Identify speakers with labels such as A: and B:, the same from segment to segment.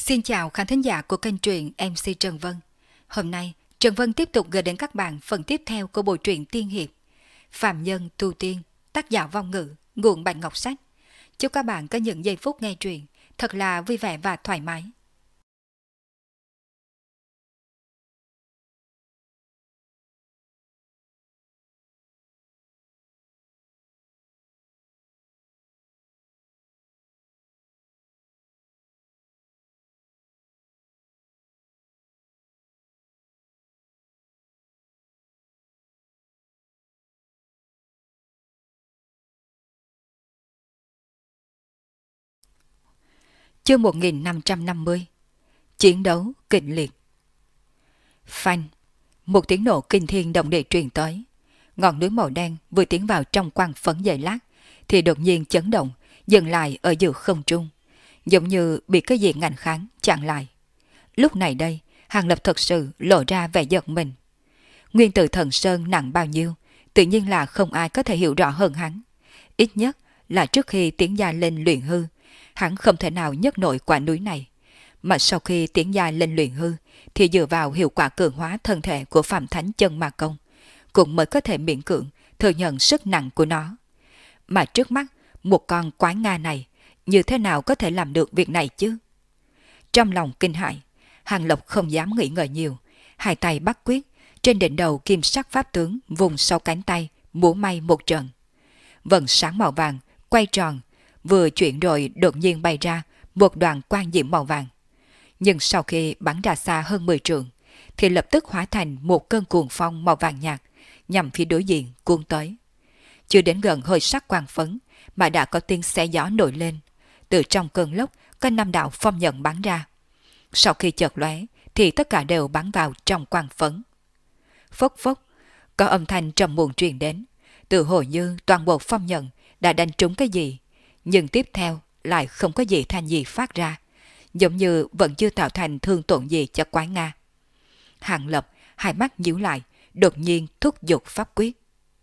A: Xin chào khán thính giả của kênh truyện MC Trần Vân. Hôm nay, Trần Vân tiếp tục gửi đến các bạn phần tiếp theo của bộ truyện tiên hiệp Phạm Nhân Tu Tiên, tác giả Vong Ngữ, nguồn Bạch Ngọc Sách. Chúc các bạn có những giây phút nghe truyện thật là vui vẻ và thoải mái. Chương 1550. Chiến đấu kịch liệt. Phanh, một tiếng nổ kinh thiên động địa truyền tới. Ngọn núi màu đen vừa tiến vào trong quang phấn giây lát thì đột nhiên chấn động, dừng lại ở giữa không trung, giống như bị cái gì ngăn kháng chặn lại. Lúc này đây, Hàng Lập thật sự lộ ra vẻ giật mình. Nguyên tử thần sơn nặng bao nhiêu, tự nhiên là không ai có thể hiểu rõ hơn hắn. Ít nhất là trước khi tiến gia lên luyện hư, hắn không thể nào nhấc nổi quả núi này. Mà sau khi tiến gia lên luyện hư, thì dựa vào hiệu quả cường hóa thân thể của Phạm Thánh Chân Ma Công, cũng mới có thể miễn cưỡng thừa nhận sức nặng của nó. Mà trước mắt, một con quái Nga này, như thế nào có thể làm được việc này chứ? Trong lòng kinh hãi, Hàng Lập không dám nghĩ ngợi nhiều, hai tay bắt quyết, trên đỉnh đầu kim sắc pháp tướng vùng sau cánh tay, múa may một trận. Vầng sáng màu vàng quay tròn, vừa chuyển rồi đột nhiên bay ra một đoàn quang diễm màu vàng. Nhưng sau khi bắn ra xa hơn 10 trượng, thì lập tức hóa thành một cơn cuồng phong màu vàng nhạt, nhằm phía đối diện cuốn tới. Chưa đến gần hơi sắc quang phấn, mà đã có tiếng xé gió nổi lên. Từ trong cơn lốc, có 5 đạo phong nhận bắn ra. Sau khi chợt lóe, thì tất cả đều bắn vào trong quang phấn. Phốc phốc, có âm thanh trầm muộn truyền đến, từ hồ như toàn bộ phong nhận đã đánh trúng cái gì, nhưng tiếp theo lại không có gì thanh gì phát ra, giống như vẫn chưa tạo thành thương tổn gì cho quái Nga. Hàng Lập hai mắt nhíu lại, đột nhiên thúc giục pháp quyết.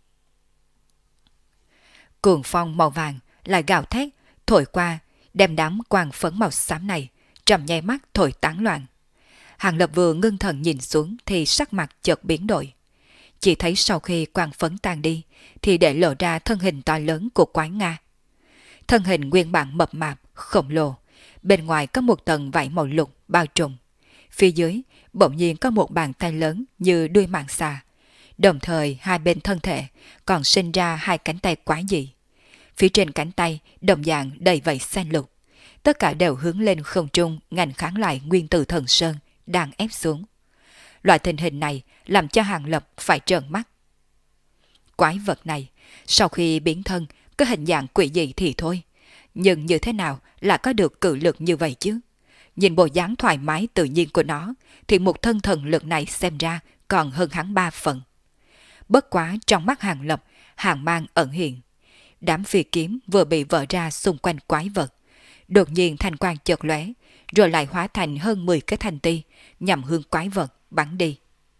A: Cuồng phong màu vàng lại gào thét thổi qua, đem đám quang phấn màu xám này trong nháy mắt thổi tán loạn. Hàng Lập vừa ngưng thần nhìn xuống thì sắc mặt chợt biến đổi. Chỉ thấy sau khi quang phấn tan đi thì để lộ ra thân hình to lớn của quái Nga. Thân hình nguyên bản mập mạp, khổng lồ, bên ngoài có một tầng vảy màu lục bao trùm. Phía dưới bỗng nhiên có một bàn tay lớn như đuôi mãng xà. Đồng thời hai bên thân thể còn sinh ra hai cánh tay quái dị. Phía trên cánh tay đồng dạng đầy vảy xanh lục. Tất cả đều hướng lên không trung ngăn kháng lại nguyên tử thần sơn đang ép xuống. Loại tình hình này làm cho Hàng Lập phải trợn mắt. Quái vật này sau khi biến thân có hình dạng quỷ dị thì thôi, nhưng như thế nào là có được cự lực như vậy chứ? Nhìn bộ dáng thoải mái tự nhiên của nó thì một thân thần lực này xem ra còn hơn hắn 3 phần. Bất quá trong mắt Hàng Lập, hàn mang ẩn hiện. Đám phi kiếm vừa bị vỡ ra xung quanh quái vật, đột nhiên thanh quang chợt lóe, rồi lại hóa thành hơn 10 cái thanh ti nhằm hướng quái vật bắn đi.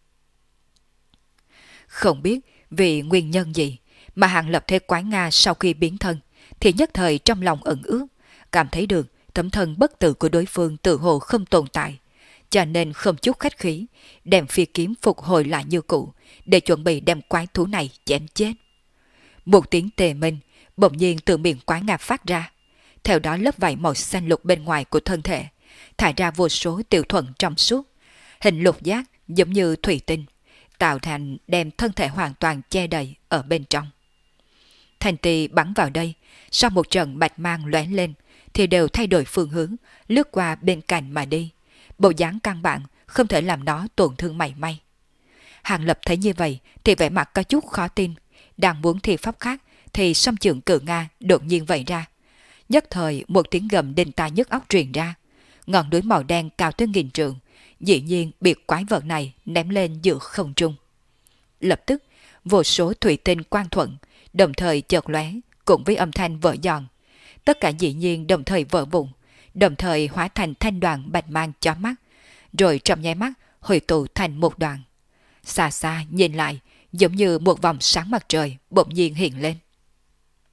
A: Không biết vì nguyên nhân gì mà Hàng Lập thấy quái Nga sau khi biến thân thì nhất thời trong lòng ẩn ước, cảm thấy được tấm thân bất tử của đối phương tự hồ không tồn tại, cho nên không chút khách khí đem phi kiếm phục hồi lại như cũ để chuẩn bị đem quái thú này chém chết. Một tiếng tề minh bỗng nhiên từ miệng quái Nga phát ra, theo đó lớp vảy màu xanh lục bên ngoài của thân thể thải ra vô số tiểu thuận trong suốt, hình lục giác giống như thủy tinh, tạo thành đem thân thể hoàn toàn che đầy ở bên trong. Thanh tì bắn vào đây, sau một trận bạch mang lóe lên thì đều thay đổi phương hướng, lướt qua bên cạnh mà đi. Bộ dáng căn bản không thể làm nó tổn thương mảy may. Hàng Lập thấy như vậy thì vẻ mặt có chút khó tin, đang muốn thi pháp khác thì song chưởng cự Nga đột nhiên vẩy ra. Nhất thời một tiếng gầm đinh tai nhức óc truyền ra, ngọn núi màu đen cao tới 1000 trượng dĩ nhiên bị quái vật này ném lên giữa không trung. Lập tức vô số thủy tinh quang thuận đồng thời chợt lóe cùng với âm thanh vỡ giòn, tất cả dĩ nhiên đồng thời vỡ vụn, đồng thời hóa thành thanh đoàn bạch mang chói mắt, rồi trong nháy mắt hội tụ thành một đoàn. Xa xa nhìn lại giống như một vòng sáng mặt trời bỗng nhiên hiện lên.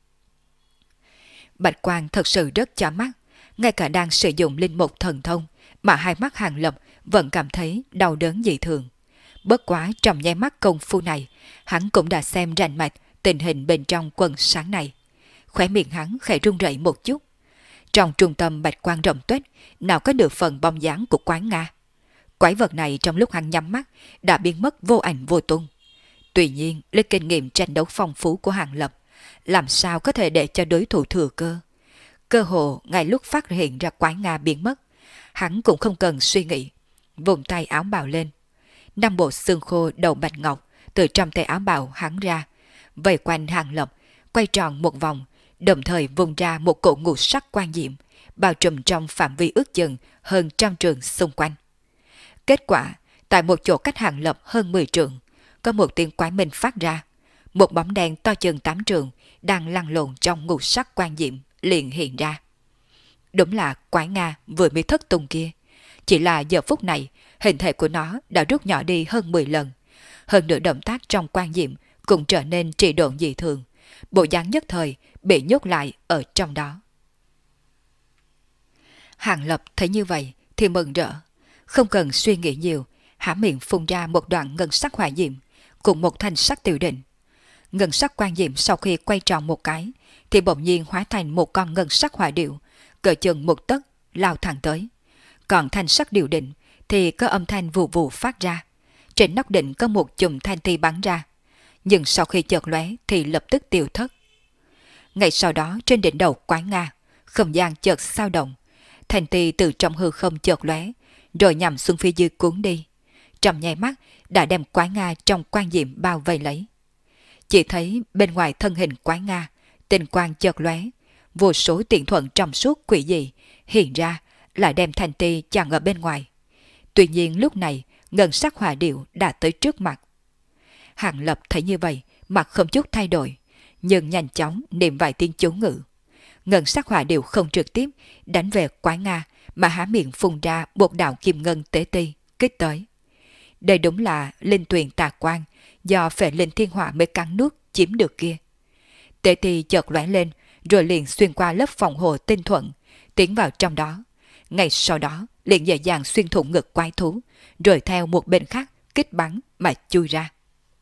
A: Bạch quang thật sự rất chói mắt, ngay cả đang sử dụng linh mục thần thông mà hai mắt Hàng Lập vẫn cảm thấy đau đớn dị thường. Bất quá trong nháy mắt công phu này, hắn cũng đã xem rành mạch tình hình bên trong quần sáng này. Khóe miệng hắn khẽ run rẩy một chút. Trong trung tâm bạch quang rộng tuếch, nào có được phần bóng dáng của quái Nga. Quái vật này trong lúc hắn nhắm mắt đã biến mất vô ảnh vô tung. Tuy nhiên, lấy kinh nghiệm tranh đấu phong phú của Hàng Lập, làm sao có thể để cho đối thủ thừa cơ. Cơ hồ ngay lúc phát hiện ra quái Nga biến mất, hắn cũng không cần suy nghĩ, vùng tay áo bào lên. 5 bộ xương khô đầu bạch ngọc từ trong tay áo bào hắn ra, vây quanh Hàng Lập, quay tròn một vòng, đồng thời vùng ra một cỗ ngũ sắc quan diệm, bao trùm trong phạm vi ước chừng hơn 100 trượng xung quanh. Kết quả, tại một chỗ cách Hàng Lập hơn 10 trượng, có một tiếng quái minh phát ra. Một bóng đen to chừng 8 trượng đang lăn lộn trong ngũ sắc quan diệm liền hiện ra. Đúng là quái Nga vừa mới thất tung kia. Chỉ là giờ phút này, hình thể của nó đã rút nhỏ đi hơn 10 lần. Hơn nữa động tác trong quan diệm cũng trở nên trì độn dị thường. Bộ dáng nhất thời bị nhốt lại ở trong đó. Hàng Lập thấy như vậy thì mừng rỡ. Không cần suy nghĩ nhiều, há miệng phun ra một đoạn ngân sắc hỏa diệm cùng một thanh sắc tiểu định. Ngân sắc quan diệm sau khi quay tròn một cái thì bỗng nhiên hóa thành một con ngân sắc hỏa điệu, cỡ chừng một tấc lao thẳng tới. Còn thanh sắc điều định thì có âm thanh vù vù phát ra. Trên nóc định có một chùm thanh ti bắn ra, nhưng sau khi chợt lóe thì lập tức tiêu thất. Ngay sau đó trên đỉnh đầu quái Nga, không gian chợt sao động, thanh ti từ trong hư không chợt lóe, rồi nhằm xuống phía dưới cuốn đi. Trong nháy mắt đã đem quái Nga trong quan diệm bao vây lấy. Chỉ thấy bên ngoài thân hình quái Nga, tinh quang chợt lóe, vô số tiện thuận trong suốt quỷ dị hiện ra, lại đem thanh ti chặn ở bên ngoài. Tuy nhiên lúc này ngân sắc hỏa điệu đã tới trước mặt. Hàng Lập thấy như vậy, mặt không chút thay đổi, nhưng nhanh chóng niệm vài tiếng chú ngữ. Ngân sắc hỏa điệu không trực tiếp đánh về quái Nga, mà há miệng phun ra một đạo kim ngân tế ti kích tới. Đây đúng là linh tuyền tà quang do phệ linh thiên hỏa mới cắn nuốt chiếm được kia. Tế ti chợt lóe lên, rồi liền xuyên qua lớp phòng hộ tinh thuận, tiến vào trong đó. Ngay sau đó liền dễ dàng xuyên thủng ngực quái thú, rồi theo một bên khác kích bắn mà chui ra.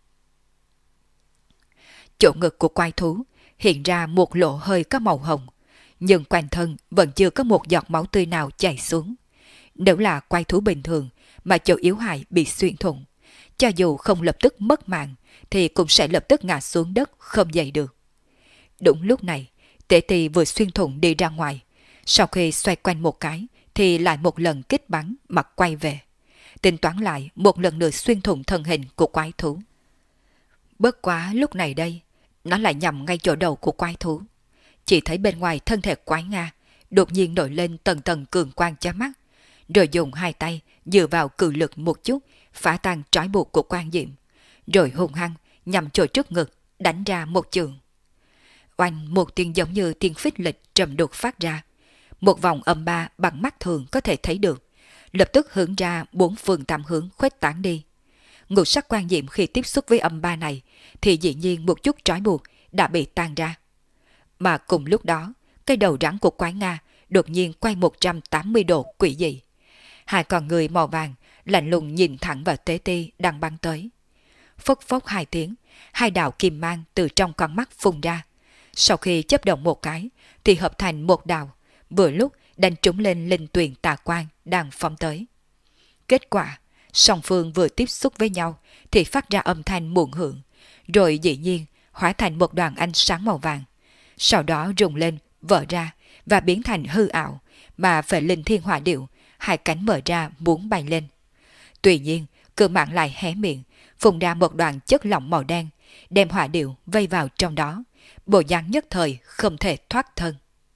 A: Chỗ ngực của quái thú hiện ra một lỗ hơi có màu hồng, nhưng quanh thân vẫn chưa có một giọt máu tươi nào chảy xuống. Nếu là quái thú bình thường mà chỗ yếu hại bị xuyên thủng, cho dù không lập tức mất mạng thì cũng sẽ lập tức ngã xuống đất không dậy được. Đúng lúc này, Tế Tỳ vừa xuyên thủng đi ra ngoài, sau khi xoay quanh một cái thì lại một lần kích bắn mà quay về, tính toán lại một lần nữa xuyên thủng thân hình của quái thú. Bất quá lúc này đây, nó lại nhằm ngay chỗ đầu của quái thú. Chỉ thấy bên ngoài thân thể quái Nga đột nhiên nổi lên tầng tầng cường quang chói mắt, rồi dùng hai tay dựa vào cự lực một chút phá tan trói buộc của quan diệm, rồi hung hăng nhằm chỗ trước ngực đánh ra một chưởng. Oanh, một tiếng giống như tiếng phích lịch trầm đục phát ra, một vòng âm ba bằng mắt thường có thể thấy được, lập tức hướng ra 4 phương 8 hướng khuếch tán đi. Ngũ sắc quan diệm khi tiếp xúc với âm ba này thì dĩ nhiên một chút trói buộc đã bị tan ra. Mà cùng lúc đó, cái đầu rắn của quái Nga đột nhiên quay 180 độ quỷ dị. Hai con người màu vàng lạnh lùng nhìn thẳng vào Tế Ti đang bắn tới. Phốc phốc hai tiếng, hai đạo kim mang từ trong con mắt phun ra. Sau khi chấp động một cái thì hợp thành một đạo, vừa lúc đánh trúng lên linh tuyền tà quang đang phóng tới. Kết quả, song phương vừa tiếp xúc với nhau thì phát ra âm thanh muộn hưởng, rồi dĩ nhiên hóa thành một đoàn ánh sáng màu vàng. Sau đó rung lên, vỡ ra và biến thành hư ảo, mà về linh thiên hỏa điệu, hai cánh mở ra muốn bay lên. Tuy nhiên, cự mạng lại hé miệng, phun ra một đoàn chất lỏng màu đen, đem hỏa điệu vây vào trong đó, bộ dáng nhất thời không thể thoát thân.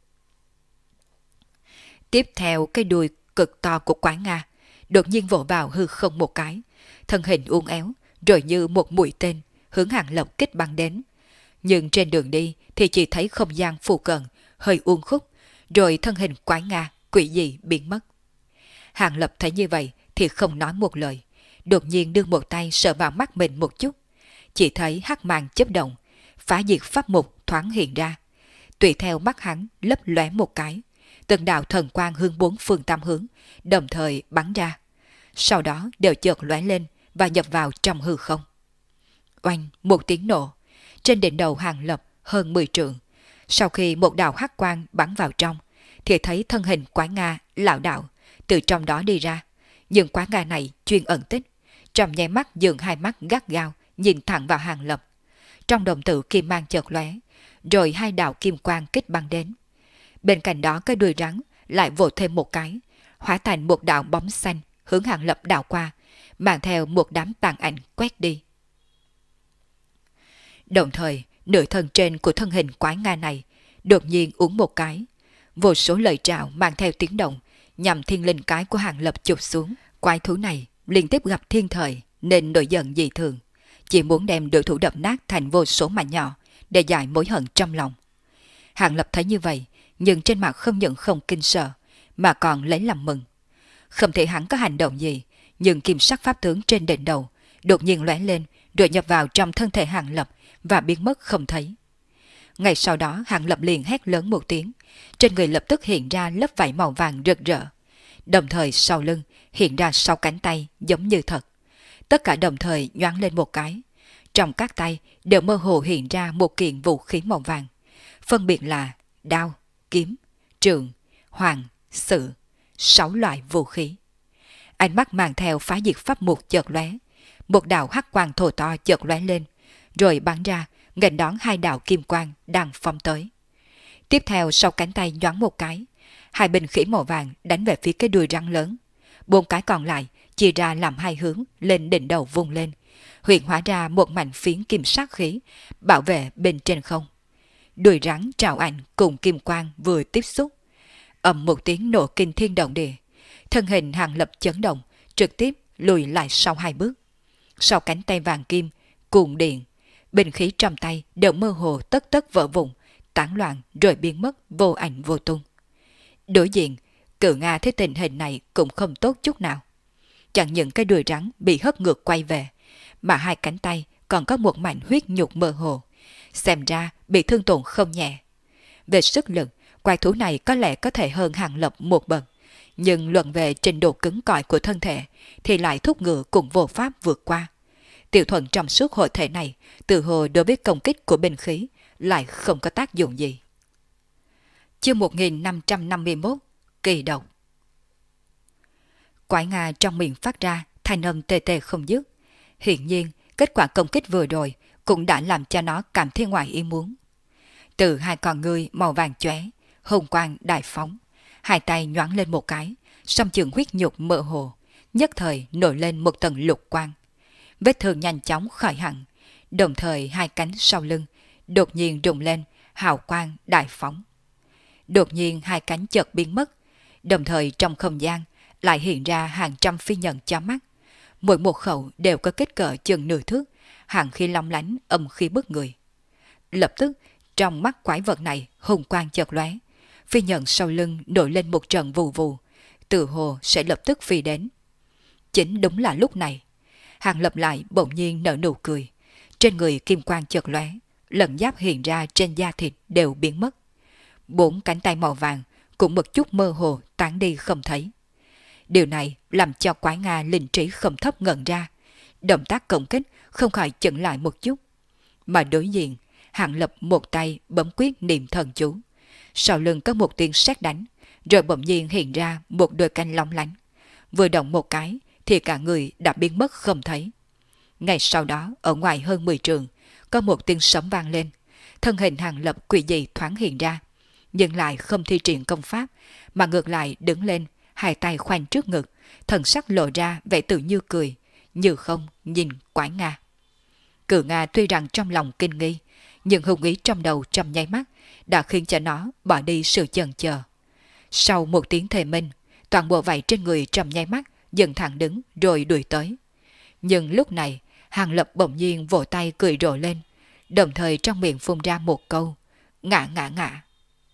A: Tiếp theo cái đuôi cực to của quái Nga đột nhiên vỗ vào hư không một cái, thân hình uốn éo, rồi như một mũi tên hướng Hàng Lập kích bắn đến. Nhưng trên đường đi thì chỉ thấy không gian phù cận hơi uốn khúc, rồi thân hình quái Nga quỷ dị biến mất. Hàng Lập thấy như vậy thì không nói một lời, đột nhiên đưa một tay sờ vào mắt mình một chút, chỉ thấy hắc màng chớp động, phá diệt pháp mục thoáng hiện ra. Tùy theo mắt hắn lấp lóe một cái, từng đạo thần quang hướng bốn phương tám hướng, đồng thời bắn ra. Sau đó đều chợt lóe lên và nhập vào trong hư không. Oanh, một tiếng nổ. Trên đỉnh đầu Hàng Lập hơn 10 trượng. Sau khi một đạo hắc quang bắn vào trong, thì thấy thân hình quái Nga lảo đảo từ trong đó đi ra. Nhưng quái Nga này chuyên ẩn tích, trong nháy mắt dường hai mắt gắt gao nhìn thẳng vào Hàng Lập. Trong đồng tử kim mang chợt lóe, rồi hai đạo kim quang kích bắn đến. Bên cạnh đó cái đuôi rắn lại vỗ thêm một cái, hóa thành một đạo bóng xanh hướng Hàng Lập đảo qua, mang theo một đám tàn ảnh quét đi. Đồng thời, nửa thân trên của thân hình quái Nga này đột nhiên uống một cái. Vô số lời trào mang theo tiếng động nhằm thiên linh cái của Hàng Lập chụp xuống. Quái thú này liên tiếp gặp thiên thời nên nổi giận dị thường, chỉ muốn đem đối thủ đập nát thành vô số mảnh nhỏ để giải mối hận trong lòng. Hàng Lập thấy như vậy, nhưng trên mặt không những không kinh sợ mà còn lấy làm mừng. Không thể hắn có hành động gì, nhưng kim sắc pháp tướng trên đỉnh đầu đột nhiên lóe lên rồi nhập vào trong thân thể Hàng Lập và biến mất không thấy. Ngay sau đó Hàng Lập liền hét lớn một tiếng, trên người lập tức hiện ra lớp vảy màu vàng rực rỡ, đồng thời sau lưng hiện ra 6 cánh tay giống như thật. Tất cả đồng thời nhoáng lên một cái, trong các tay đều mơ hồ hiện ra một kiện vũ khí màu vàng, phân biệt là đao, kiếm, trường, hoàng, sử, 6 loại vũ khí. Ánh mắt mang theo phá diệt pháp mục chợt lóe, một đạo hắc quang thô to chợt lóe lên, rồi bắn ra nghênh đón hai đạo kim quang đang phóng tới. Tiếp theo sau cánh tay nhoáng một cái, hai binh khí màu vàng đánh về phía cái đuôi rắn lớn. 4 cái còn lại chia ra làm hai hướng lên đỉnh đầu vung lên, huyễn hóa ra một mảnh phiến kim sắc khí bảo vệ bên trên không. Đuôi rắn trào ảnh cùng kim quang vừa tiếp xúc, ầm một tiếng nổ kinh thiên động địa, thân hình Hàng Lập chấn động, trực tiếp lùi lại sau 2 bước. Sau cánh tay vàng kim cuồng điện, binh khí trong tay đều mơ hồ tất tất vỡ vụn, tán loạn rồi biến mất vô ảnh vô tung. Đối diện, Cự Nga thấy tình hình này cũng không tốt chút nào. Chẳng những cái đuôi rắn bị hất ngược quay về, mà hai cánh tay còn có một mảnh huyết nhục mơ hồ, xem ra bị thương tổn không nhẹ. Về sức lực, quái thú này có lẽ có thể hơn Hàng Lập một bậc, nhưng luận về trình độ cứng cỏi của thân thể thì lại thúc ngựa cũng vô pháp vượt qua. Tiểu Thuần trong suốt hội thể này, từ hồ đối với công kích của binh khí lại không có tác dụng gì. Chương 1551 Kỳ độc. Quái Nga trong miệng phát ra thanh âm tê tê không dứt. Hiển nhiên, kết quả công kích vừa rồi cũng đã làm cho nó cảm thấy ngoài ý muốn. Từ hai con ngươi màu vàng chóe, hồng quang đại phóng, hai tay nhoáng lên một cái, song trường huyết nhục mơ hồ, nhất thời nổi lên một tầng lục quang. Vết thương nhanh chóng khỏi hẳn, đồng thời hai cánh sau lưng đột nhiên rung lên, hào quang đại phóng. Đột nhiên hai cánh chợt biến mất, đồng thời trong không gian lại hiện ra hàng trăm phi nhận chói mắt. Mỗi một khẩu đều có kích cỡ chừng nửa thước, hàng khí long lánh âm khí bức người. Lập tức, trong mắt quái vật này hùng quang chợt lóe, phi nhận sau lưng nổi lên một trận vù vù, tự hồ sẽ lập tức phi đến. Chính đúng là lúc này, Hàng Lập lại bỗng nhiên nở nụ cười, trên người kim quang chợt lóe, lẫn giáp hiện ra trên da thịt đều biến mất. 4 cánh tay màu vàng cũng một chút mơ hồ tán đi không thấy. Điều này làm cho quái Nga linh trí không thấp ngẩn ra, động tác công kích không khỏi chững lại một chút. Mà đối diện, Hàng Lập một tay bấm quyết niệm thần chú, sau lưng có một tiếng sét đánh, rồi bỗng nhiên hiện ra một đôi cánh lóng lánh, vừa động một cái thì cả người đã biến mất không thấy. Ngay sau đó, ở ngoài hơn 10 trường, có một tiếng sấm vang lên, thân hình Hàng Lập quỷ dị thoáng hiện ra, nhưng lại không thi triển công pháp, mà ngược lại đứng lên, hai tay khoanh trước ngực, thần sắc lộ ra vẻ tự như cười, như không nhìn quái Nga. Cự Nga tuy rằng trong lòng kinh nghi, nhưng hung ý trong đầu trong nháy mắt đã khiến cho nó bỏ đi sự chần chờ. Sau một tiếng thề minh, toàn bộ vảy trên người trong nháy mắt dần thẳng đứng rồi đuổi tới. Nhưng lúc này, Hàng Lập bỗng nhiên vỗ tay cười rộ lên, đồng thời trong miệng phun ra một câu: ngã ngã ngã.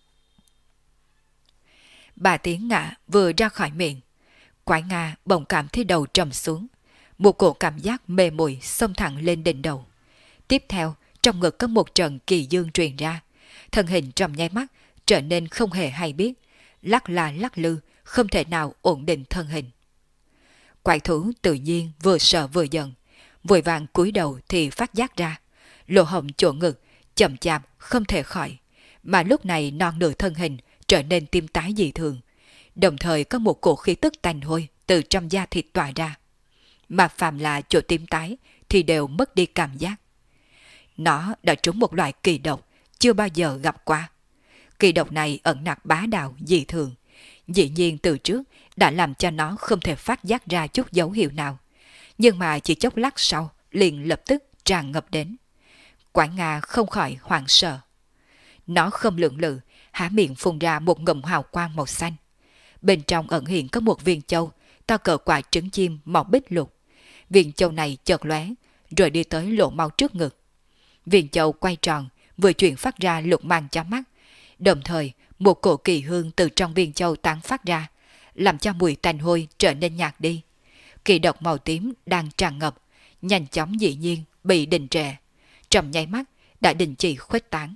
A: 3 tiếng ngã vừa ra khỏi miệng, quái Nga bỗng cảm thấy đầu trầm xuống, một cổ cảm giác mê muội xông thẳng lên đỉnh đầu. Tiếp theo, trong ngực có một trận kỳ dương truyền ra, thân hình trong nháy mắt trở nên không hề hay biết, lắc là lắc lư, không thể nào ổn định thân hình. Quái thú tự nhiên vừa sợ vừa giận, vội vàng cúi đầu thì phát giác ra, lỗ hổng chỗ ngực chậm chạp không thể khỏi, mà lúc này non nửa thân hình trở nên tím tái dị thường, đồng thời có một cổ khí tức tanh hôi từ trong da thịt tỏa ra. Mà phàm là chỗ tím tái thì đều mất đi cảm giác. Nó đã trúng một loại kỳ độc chưa bao giờ gặp qua. Kỳ độc này ẩn nặc bá đạo dị thường, dĩ nhiên từ trước đã làm cho nó không thể phát giác ra chút dấu hiệu nào, nhưng mà chỉ chốc lát sau liền lập tức tràn ngập đến. Quái Nga không khỏi hoảng sợ. Nó không lưỡng lự, há miệng phun ra một ngụm hào quang màu xanh. Bên trong ẩn hiện có một viên châu to cỡ quả trứng chim màu bích lục. Viên châu này chợt lóe, rồi đi tới lỗ máu trước ngực. Viên châu quay tròn, vừa chuyển phát ra lục mang cho mắt, đồng thời một cổ kỳ hương từ trong viên châu tán phát ra, làm cho mùi tanh hôi trở nên nhạt đi. Kỳ độc màu tím đang tràn ngập, nhanh chóng dĩ nhiên bị đình trệ, trong nháy mắt đã đình chỉ khuếch tán.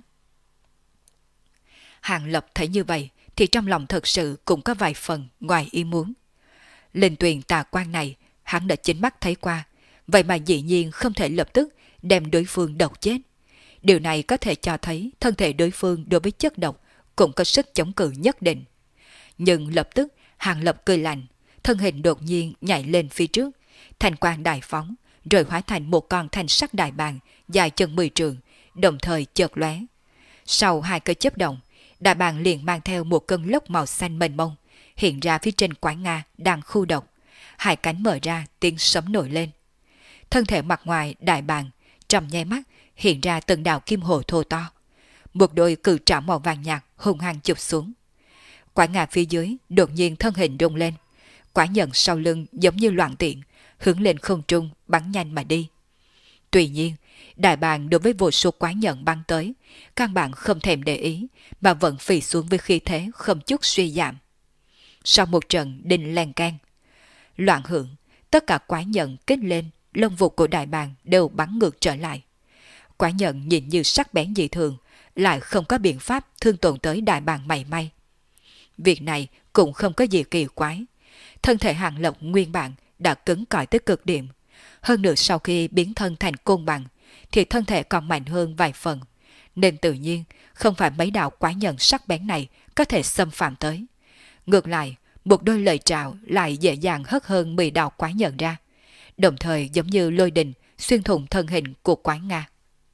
A: Hàng Lập thấy như vậy thì trong lòng thật sự cũng có vài phần ngoài ý muốn. Linh tuyền tà quan này hắn đã chính mắt thấy qua, vậy mà dĩ nhiên không thể lập tức đem đối phương độc chết. Điều này có thể cho thấy thân thể đối phương đối với chất độc cũng có sức chống cự nhất định. Nhưng lập tức Hàng Lập cười lạnh, thân hình đột nhiên nhảy lên phía trước, thành quang đại phóng, rồi hóa thành một con thanh sắc đại bàng dài chừng 10 trượng, đồng thời chợt lóe. Sau hai cái chớp động, đại bàng liền mang theo một cơn lốc màu xanh mênh mông, hiện ra phía trên Quái Nga đang khu độc. Hai cánh mở ra, tiếng sấm nổi lên. Thân thể mặt ngoài đại bàng trong nháy mắt hiện ra từng đạo kim hồ thô to. Một đôi cự trảo màu vàng nhạt hung hăng chụp xuống. Quái Nga phía dưới đột nhiên thân hình rung lên, quả nhận sau lưng giống như loạn tiện, hướng lên không trung bắn nhanh mà đi. Tuy nhiên, đại bàng đối với vô số quái nhận bắn tới, căn bản không thèm để ý, mà vẫn phì xuống với khí thế không chút suy giảm. Sau một trận đinh len can, loạn hưởng, tất cả quái nhận kích lên, lông vụt của đại bàng đều bắn ngược trở lại. Quái nhận nhìn như sắc bén dị thường, lại không có biện pháp thương tổn tới đại bàng mảy may. Việc này cũng không có gì kỳ quái. Thân thể Hàng Lập nguyên bản đã cứng cỏi tới cực điểm. Hơn nữa sau khi biến thân thành côn bằng, thì thân thể còn mạnh hơn vài phần. Nên tự nhiên, không phải mấy đạo quái nhận sắc bén này có thể xâm phạm tới. Ngược lại, một đôi lời trào lại dễ dàng hất hơn 10 đạo quái nhận ra. Đồng thời giống như lôi đình xuyên thủng thân hình của quái Nga.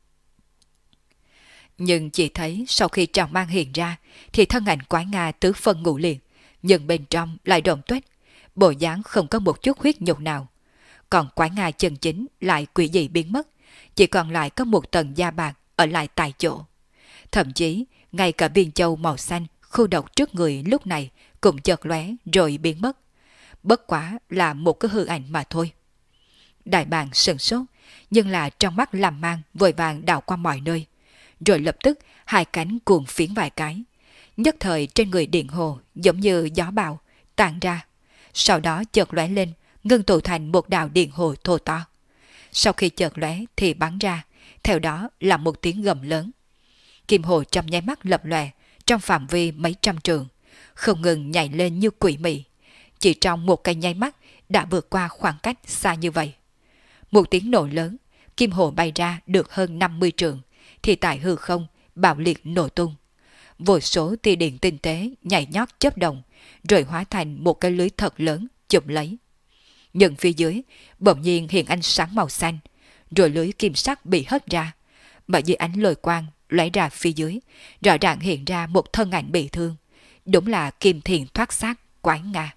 A: Nhưng chỉ thấy sau khi trào mang hiện ra thì thân ảnh quái Nga tứ phân ngũ liệt, nhưng bên trong lại đổn tuếch, bộ dáng không có một chút huyết nhục nào. Còn quái Nga chân chính lại quỷ dị biến mất, chỉ còn lại có một tầng da bạc ở lại tại chỗ. Thậm chí, ngay cả viên châu màu xanh khu độc trước người lúc này cũng chợt lóe rồi biến mất. Bất quá là một cái hư ảnh mà thôi. Đại bàng sửng sốt, nhưng là trong mắt làm mang vội vàng đảo qua mọi nơi. Rồi lập tức hai cánh cuồng phiến vài cái. Nhất thời trên người điện hồ giống như gió bão tản ra. Sau đó chợt lóe lên, ngưng tụ thành một đạo điện hồ thô to. Sau khi chợt lóe thì bắn ra, theo đó là một tiếng gầm lớn. Kim hồ trong nháy mắt lập lòe trong phạm vi mấy trăm trượng, không ngừng nhảy lên như quỷ mị. Chỉ trong một cái nháy mắt đã vượt qua khoảng cách xa như vậy. Một tiếng nổ lớn, kim hồ bay ra được hơn 50 trượng, thì tại hư không bạo liệt nổ tung. Vô số tia điện tinh tế nhảy nhót chớp động, rồi hóa thành một cái lưới thật lớn chụp lấy. Nhưng phía dưới bỗng nhiên hiện ánh sáng màu xanh, rồi lưới kim sắc bị hất ra, mà dưới ánh lôi quang lóe ra phía dưới, rõ ràng hiện ra một thân ảnh bị thương. Đúng là Kim Thiền thoát xác Quái Nga.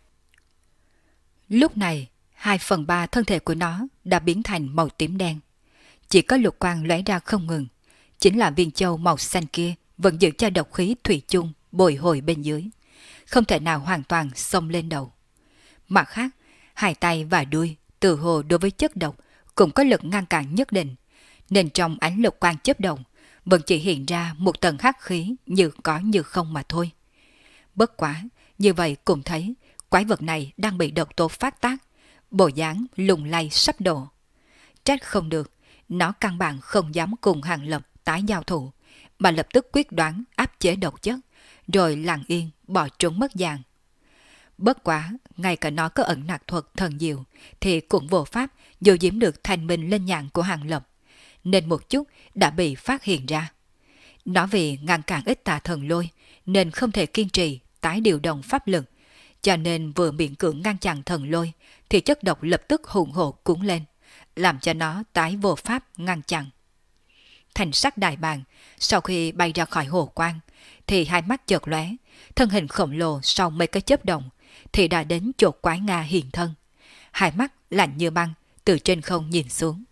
A: Lúc này, 2/3 thân thể của nó đã biến thành màu tím đen. Chỉ có lục quang lóe ra không ngừng, chính là viên châu màu xanh kia vẫn giữ cho độc khí thủy chung bồi hồi bên dưới, không thể nào hoàn toàn xông lên đầu. Mặt khác, hai tay và đuôi từ hồ đối với chất độc cũng có lực ngăn cản nhất định, nên trong ánh lục quang chớp động vẫn chỉ hiện ra một tầng hắc khí như có như không mà thôi. Bất quá, như vậy cũng thấy quái vật này đang bị độc tố phát tác, bộ dáng lùng lay sắp đổ. Trách không được, nó căn bản không dám cùng Hàng Lập tái giao thủ, mà lập tức quyết đoán áp chế độc chất, rồi lặng yên bỏ trốn mất dạng. Bất quá, ngay cả nó có ẩn nặc thuật thần diệu, thì cũng vô pháp dù giếm được thanh minh lên nhạn của Hàng Lập, nên một chút đã bị phát hiện ra. Nó vì ngăn cản ít tà thần lôi, nên không thể kiên trì tái điều động pháp lực, cho nên vừa miễn cưỡng ngăn chặn thần lôi, thì chất độc lập tức hùng hổ cuốn lên, làm cho nó tái vô pháp ngăn chặn. Thành sắc đại bàng, sau khi bay ra khỏi hồ quang, thì hai mắt chợt lóe, thân hình khổng lồ sau mấy cái chớp động, thì đã đến chỗ quái Nga hiện thân. Hai mắt lạnh như băng, từ trên không nhìn xuống.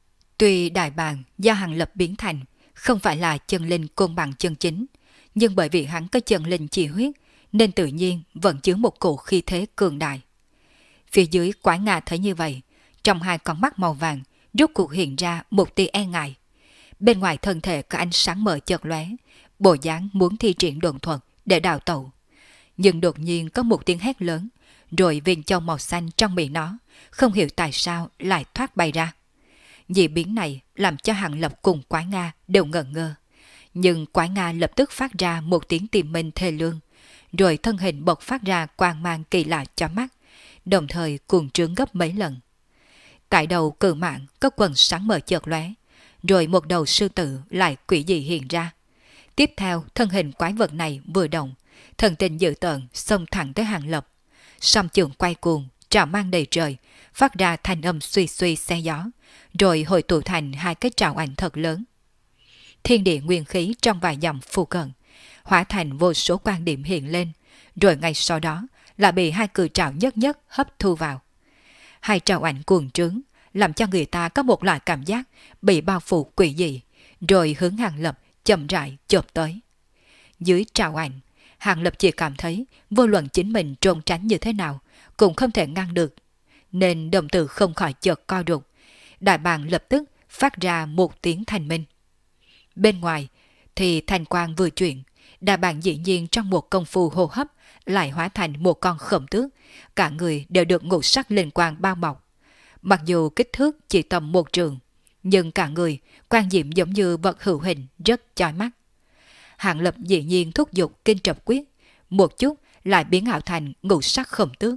A: Tuy đại bàng do Hàng Lập biến thành, không phải là chân linh côn bằng chân chính, nhưng bởi vì hắn có chân linh chi huyết, nên tự nhiên vẫn chứa một cổ khí thế cường đại. Phía dưới quái Nga thấy như vậy, trong hai con mắt màu vàng rốt cuộc hiện ra một tia e ngại. Bên ngoài thân thể có ánh sáng mờ chợt lóe, bộ dáng muốn thi triển độn thuật để đào tẩu. Nhưng đột nhiên có một tiếng hét lớn, rồi viên châu màu xanh trong miệng nó, không hiểu tại sao lại thoát bay ra. Dị biến này làm cho Hàng Lập cùng quái Nga đều ngẩn ngơ. Nhưng quái Nga lập tức phát ra một tiếng tìm minh thê lương, rồi thân hình bộc phát ra quang mang kỳ lạ cho mắt, đồng thời cuồng trướng gấp mấy lần. Tại đầu cự mãng có quần sáng mờ chợt lóe, rồi một đầu sư tử lại quỷ dị hiện ra. Tiếp theo thân hình quái vật này vừa động, thần tình dữ tợn xông thẳng tới Hàng Lập. Song trường quay cuồng, trào mang đầy trời, phát ra thanh âm suy suy xe gió, rồi hội tụ thành hai cái trào ảnh thật lớn. Thiên địa nguyên khí trong vài dặm phù cận, hóa thành vô số quan điểm hiện lên, rồi ngay sau đó là bị hai cự trào nhất nhất hấp thu vào. Hai trào ảnh cuồng trướng, làm cho người ta có một loại cảm giác bị bao phủ quỷ dị, rồi hướng Hàng Lập chậm rãi chộp tới. Dưới trào ảnh, Hàng Lập chỉ cảm thấy vô luận chính mình trốn tránh như thế nào cũng không thể ngăn được, nên đồng tử không khỏi chợt co rụt. Đại bàng lập tức phát ra một tiếng thanh minh. Bên ngoài thì thanh quang vừa chuyển, đại bàng dĩ nhiên trong một công phu hô hấp lại hóa thành một con khổng tước, cả người đều được ngũ sắc linh quang bao bọc. Mặc dù kích thước chỉ tầm một trượng, nhưng cả người quan diệm giống như vật hữu hình, rất chói mắt. Hàng Lập dĩ nhiên thúc giục kinh trập quyết, một chút lại biến ảo thành ngũ sắc khổng tước.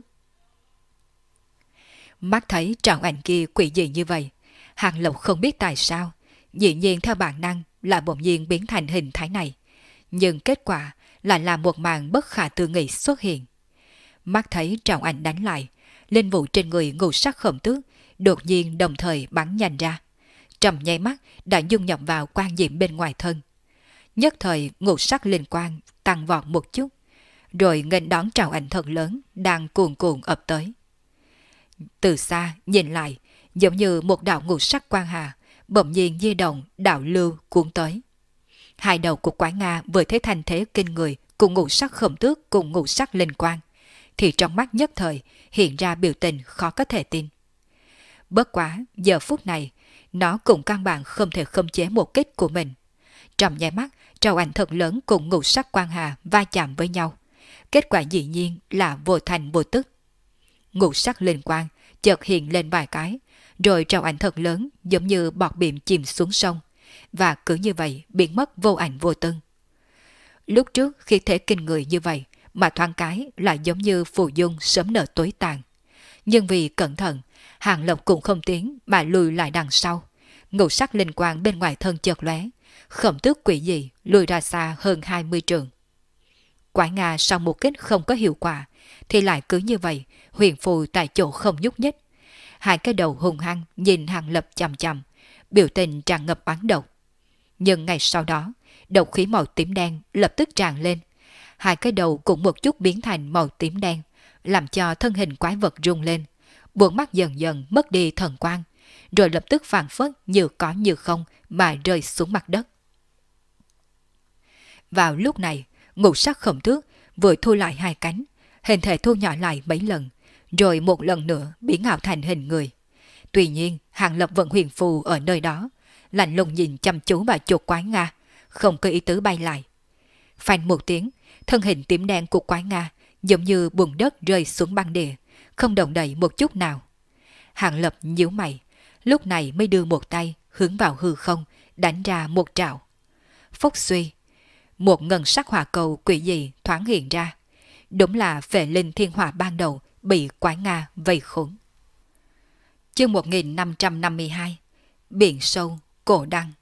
A: Mắt thấy trảo ảnh kia quỷ dị như vậy, Hàng Lập không biết tại sao, dĩ nhiên theo bản năng lại bỗng nhiên biến thành hình thái này, nhưng kết quả lại là một màn bất khả tư nghị xuất hiện. Mắt thấy trảo ảnh đánh lại, linh vụ trên người ngũ sắc khổng tước đột nhiên đồng thời bắn nhanh ra, trong nháy mắt đã dung nhập vào quan diệm bên ngoài thân. Nhất thời ngũ sắc linh quang tăng vọt một chút, rồi nghênh đón trảo ảnh thật lớn đang cuồn cuộn ập tới. Từ xa nhìn lại, giống như một đạo ngũ sắc quang hà bỗng nhiên di động đạo lưu cuốn tới. Hai đầu của quái Nga vừa thấy thành thế kinh người cùng ngũ sắc khổng tước cùng ngũ sắc linh quang, thì trong mắt nhất thời hiện ra biểu tình khó có thể tin. Bất quá giờ phút này, nó cũng căn bản không thể khống chế một kích của mình. Trong nháy mắt, trảo ảnh thật lớn cùng ngũ sắc quang hà va chạm với nhau. Kết quả dĩ nhiên là vô thành vô tức. Ngũ sắc linh quang chợt hiện lên vài cái, rồi trảo ảnh thật lớn giống như bọt biển chìm xuống sông, và cứ như vậy biến mất vô ảnh vô tung. Lúc trước khi thế kinh người như vậy mà thoáng cái lại giống như phù dung sớm nở tối tàn. Nhưng vì cẩn thận, Hàng Lập cũng không tiến mà lùi lại đằng sau. Ngũ sắc linh quang bên ngoài thân chợt lóe, khổng tước quỷ dị lùi ra xa hơn 20 trượng. Quái Nga sau một kích không có hiệu quả, thì lại cứ như vậy huyền phù tại chỗ không nhúc nhích. Hai cái đầu hung hăng nhìn Hàng Lập chằm chằm, biểu tình tràn ngập oán độc. Nhưng ngày sau đó, độc khí màu tím đen lập tức tràn lên. Hai cái đầu cũng một chút biến thành màu tím đen, làm cho thân hình quái vật rung lên, buộc mắt dần dần mất đi thần quang, rồi lập tức phảng phất như có như không mà rơi xuống mặt đất. Vào lúc này, ngũ sắc khổng tước vừa thu lại hai cánh, hình thể thu nhỏ lại mấy lần, rồi một lần nữa biến ảo thành hình người. Tuy nhiên, Hàng Lập vẫn huyền phù ở nơi đó, lạnh lùng nhìn chăm chú vào chuột quái Nga, không có ý tứ bay lại. Phanh một tiếng, thân hình tím đen của quái Nga giống như bùn đất rơi xuống băng địa, không động đậy một chút nào. Hàng Lập nhíu mày, lúc này mới đưa một tay hướng vào hư không, đánh ra một trảo. Phốc suy, một ngân sắc hỏa cầu quỷ dị thoáng hiện ra, Đúng là Phệ Linh Thiên Hỏa ban đầu bị quái Nga vây khốn. Chương 1552 Biển sâu, cổ đăng.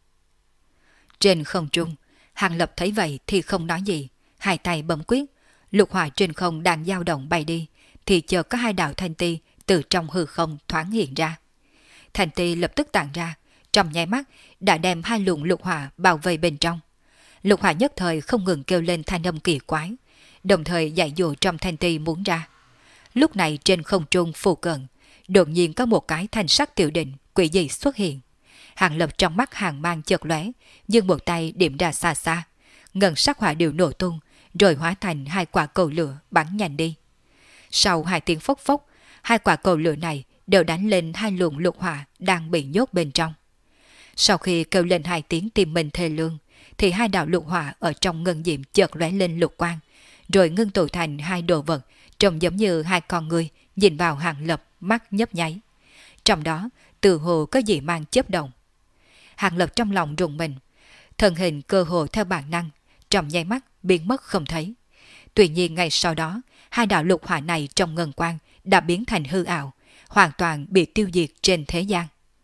A: Trên không trung, Hàng Lập thấy vậy thì không nói gì, hai tay bấm quyết, lục hỏa trên không đang dao động bay đi, thì chợt có hai đạo thanh ti từ trong hư không thoáng hiện ra. Thanh ti lập tức tản ra, trong nháy mắt đã đem hai luồng lục hỏa bao vây bên trong. Lục hỏa nhất thời không ngừng kêu lên thanh âm kỳ quái, đồng thời dạy dỗ trong thanh ti muốn ra. Lúc này trên không trung phù cận, đột nhiên có một cái thanh sắc tiểu định quỷ dị xuất hiện. Hàng Lập trong mắt hàng mang chợt lóe, nhưng một tay điểm ra xa xa, ngân sắc hỏa điệu nổ tung, rồi hóa thành hai quả cầu lửa bắn nhanh đi. Sau hai tiếng phốc phốc, hai quả cầu lửa này đều đánh lên hai luồng lục hỏa đang bị nhốt bên trong. Sau khi kêu lên hai tiếng tim mình thê lương, thì hai đạo lục hỏa ở trong ngân diệm chợt lóe lên lục quang, rồi ngưng tụ thành hai đồ vật trông giống như hai con người nhìn vào Hàng Lập, mắt nhấp nháy. Trong đó từ hồ có gì mang chớp động. Hàng Lập trong lòng rùng mình, thân hình cơ hồ theo bản năng trong nháy mắt biến mất không thấy. Tuy nhiên ngay sau đó, hai đạo lục hỏa này trong ngân quang đã biến thành hư ảo, hoàn toàn bị tiêu diệt trên thế gian.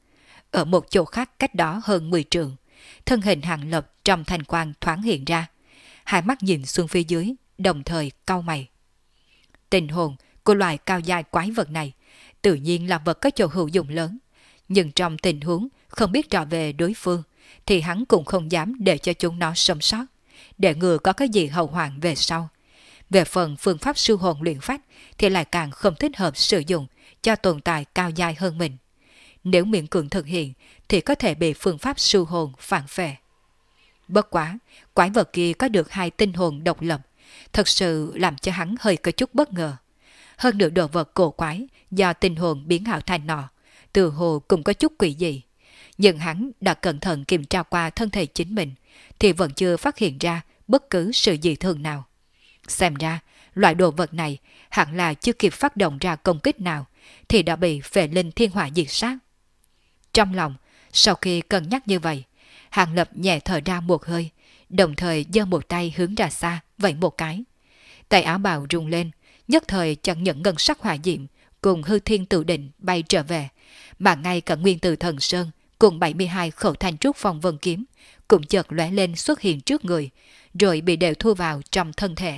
A: Ở một chỗ khác cách đó hơn 10 trượng, thân hình Hàng Lập trong thanh quang thoáng hiện ra, hai mắt nhìn xuống phía dưới, đồng thời cau mày. Tình hồn của loài cao dài quái vật này tự nhiên là vật có chỗ hữu dụng lớn, nhưng trong tình huống không biết rõ về đối phương thì hắn cũng không dám để cho chúng nó sống sót, để ngừa có cái gì hậu hoạn về sau. Về phần phương pháp siêu hồn luyện phách thì lại càng không thích hợp sử dụng cho tồn tại cao dài hơn mình. Nếu miễn cưỡng thực hiện thì có thể bị phương pháp siêu hồn phản phệ. Bất quá, quái vật kia có được hai tinh hồn độc lập, thật sự làm cho hắn hơi có chút bất ngờ. Hơn nữa đồ vật cổ quái do tinh hồn biến ảo thành nọ, từ hồ cũng có chút quỷ dị. Nhưng hắn đã cẩn thận kiểm tra qua thân thể chính mình, thì vẫn chưa phát hiện ra bất cứ sự dị thường nào. Xem ra, loại đồ vật này hẳn là chưa kịp phát động ra công kích nào, thì đã bị Phệ Linh Thiên Hỏa diệt sát. Trong lòng, sau khi cân nhắc như vậy, Hàng Lập nhẹ thở ra một hơi, đồng thời giơ một tay hướng ra xa, vẫy một cái. Tay áo bào rung lên, nhất thời chẳng những ngân sắc hỏa diệm cùng hư thiên tự định bay trở về, mà ngay cả nguyên tử thần sơn cùng 72 khẩu thanh trúc phong vân kiếm cũng chợt lóe lên xuất hiện trước người, rồi bị đều thu vào trong thân thể.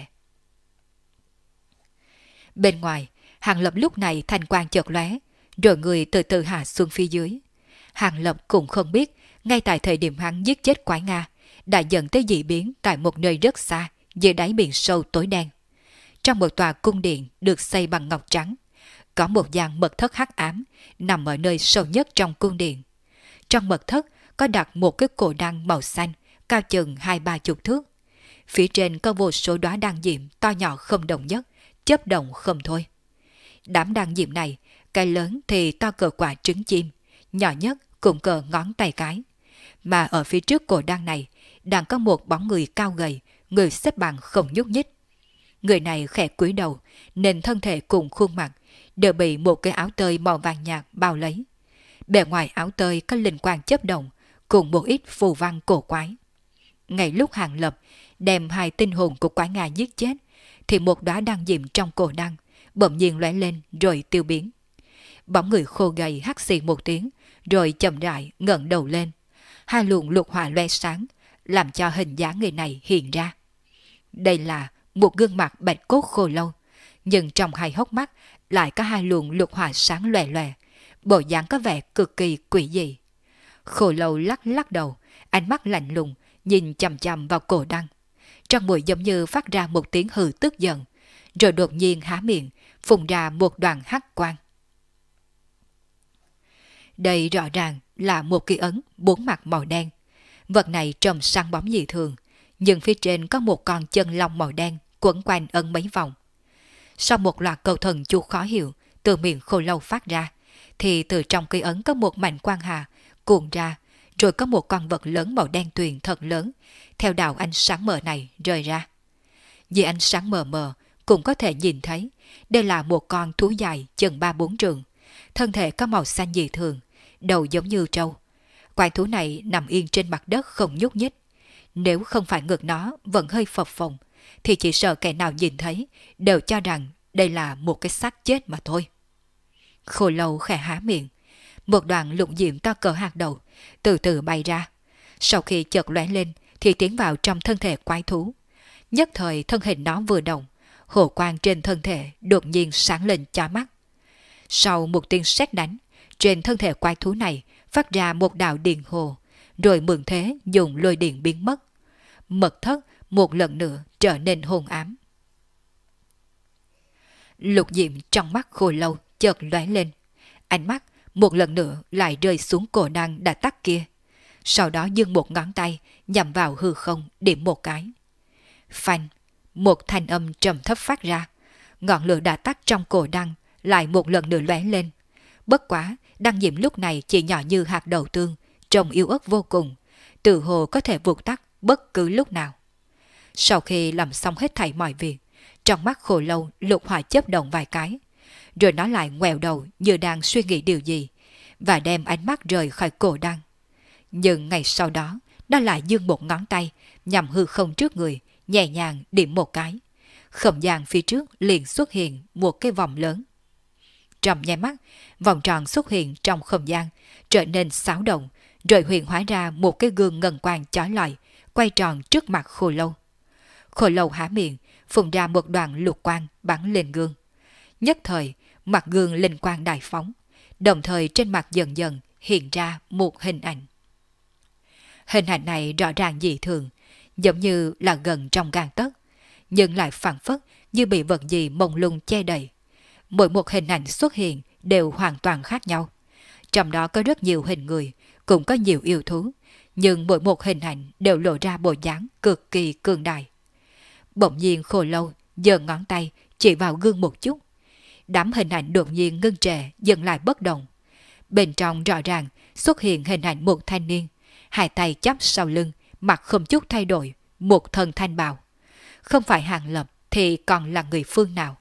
A: Bên ngoài, Hàng Lập lúc này thanh quang chợt lóe, rồi người từ từ hạ xuống phía dưới. Hàng Lập cũng không biết, ngay tại thời điểm hắn giết chết quái Nga, đã dẫn tới dị biến tại một nơi rất xa, dưới đáy biển sâu tối đen. Trong một tòa cung điện được xây bằng ngọc trắng, có một gian mật thất hắc ám nằm ở nơi sâu nhất trong cung điện. Trong mật thất có đặt một cái cổ đăng màu xanh, cao chừng 20-30 thước. Phía trên có vô số đóa đăng diệm to nhỏ không đồng nhất, chớp động không thôi. Đám đăng diệm này, cái lớn thì to cỡ quả trứng chim, nhỏ nhất cũng cỡ ngón tay cái. Mà ở phía trước cổ đăng này đang có một bóng người cao gầy, người xếp bằng không nhúc nhích. Người này khẽ cúi đầu, nên thân thể cùng khuôn mặt đều bị một cái áo tơi màu vàng nhạt bao lấy. Bề ngoài áo tơi có linh quang chớp động, cùng một ít phù văn cổ quái. Ngay lúc Hàng Lập đem hai tinh hồn của quái Nga giết chết, thì một đóa đăng diệm trong cổ đăng bỗng nhiên lóe lên rồi tiêu biến. Bóng người khô gầy hắt xì một tiếng, rồi chậm rãi ngẩng đầu lên. Hai luồng lục hỏa lóe sáng, làm cho hình dáng người này hiện ra. Đây là một gương mặt bạch cốt khô lâu, nhưng trong hai hốc mắt lại có hai luồng lục hỏa sáng lòe lòe, bộ dáng có vẻ cực kỳ quỷ dị. Khô lâu lắc lắc đầu, ánh mắt lạnh lùng nhìn chằm chằm vào cổ đăng. Trong mũi giống như phát ra một tiếng hừ tức giận, rồi đột nhiên há miệng phun ra một đoàn hắc quang. Đây rõ ràng là một ký ấn 4 mặt màu đen. Vật này trông sáng bóng dị thường, nhưng phía trên có một con chân long màu đen quấn quanh ấn mấy vòng. Sau một loạt câu thần chú khó hiểu từ miệng khô lâu phát ra, thì từ trong ký ấn có một mảnh quang hà cuộn ra, rồi có một con vật lớn màu đen tuyền thật lớn theo đạo ánh sáng mờ này rơi ra. Vì ánh sáng mờ mờ cũng có thể nhìn thấy đây là một con thú dài chừng 3-4 trượng, thân thể có màu xanh dị thường, đầu giống như trâu. Quái thú này nằm yên trên mặt đất không nhúc nhích. Nếu không phải ngực nó vẫn hơi phập phồng, thì chỉ sợ kẻ nào nhìn thấy đều cho rằng đây là một cái xác chết mà thôi. Khô lâu khẽ há miệng, một đoàn lục diễm to cỡ hạt đậu từ từ bay ra. Sau khi chợt lóe lên thì tiến vào trong thân thể quái thú. Nhất thời thân hình nó vừa động, hồ quang trên thân thể đột nhiên sáng lên chói mắt. Sau một tiếng sét đánh, trên thân thể quái thú này phát ra một đạo điện hồ, rồi mượn thế dùng lôi điện biến mất. Mật thất một lần nữa trở nên hồn ám. Lục diệm trong mắt khô lâu chợt lóe lên, ánh mắt một lần nữa lại rơi xuống cổ đăng đã tắt kia. Sau đó giương một ngón tay nhằm vào hư không điểm một cái. Phanh, một thanh âm trầm thấp phát ra. Ngọn lửa đã tắt trong cổ đăng lại một lần nữa lóe lên. Bất quá, đăng diệm lúc này chỉ nhỏ như hạt đậu tương, trông yếu ớt vô cùng, tự hồ có thể vụt tắt bất cứ lúc nào. Sau khi làm xong hết thảy mọi việc, trong mắt khổ lâu lục hỏa chớp động vài cái, rồi nó lại ngoẹo đầu như đang suy nghĩ điều gì, và đem ánh mắt rời khỏi cổ đăng. Nhưng ngày sau đó, nó lại giương một ngón tay nhằm hư không trước người, nhẹ nhàng điểm một cái. Không gian phía trước liền xuất hiện một cái vòng lớn. Trong nháy mắt, vòng tròn xuất hiện trong không gian, trở nên xáo động, rồi huyền hóa ra một cái gương ngân quang chói lọi, quay tròn trước mặt khô lâu. Khô lâu há miệng, phun ra một đoàn lục quang bắn lên gương. Nhất thời, mặt gương linh quang đại phóng, đồng thời trên mặt dần dần hiện ra một hình ảnh. Hình ảnh này rõ ràng dị thường, giống như là gần trong gang tấc, nhưng lại phảng phất như bị vật gì mông lung che đậy. Mỗi một hình ảnh xuất hiện đều hoàn toàn khác nhau. Trong đó có rất nhiều hình người, cũng có nhiều yêu thú, nhưng mỗi một hình ảnh đều lộ ra bộ dáng cực kỳ cường đại. Bỗng nhiên khô lâu giơ ngón tay chỉ vào gương một chút. Đám hình ảnh đột nhiên ngưng trệ, dừng lại bất động. Bên trong rõ ràng xuất hiện hình ảnh một thanh niên, hai tay chắp sau lưng, mặt không chút thay đổi, một thân thanh bào. Không phải Hàng Lập thì còn là người phương nào?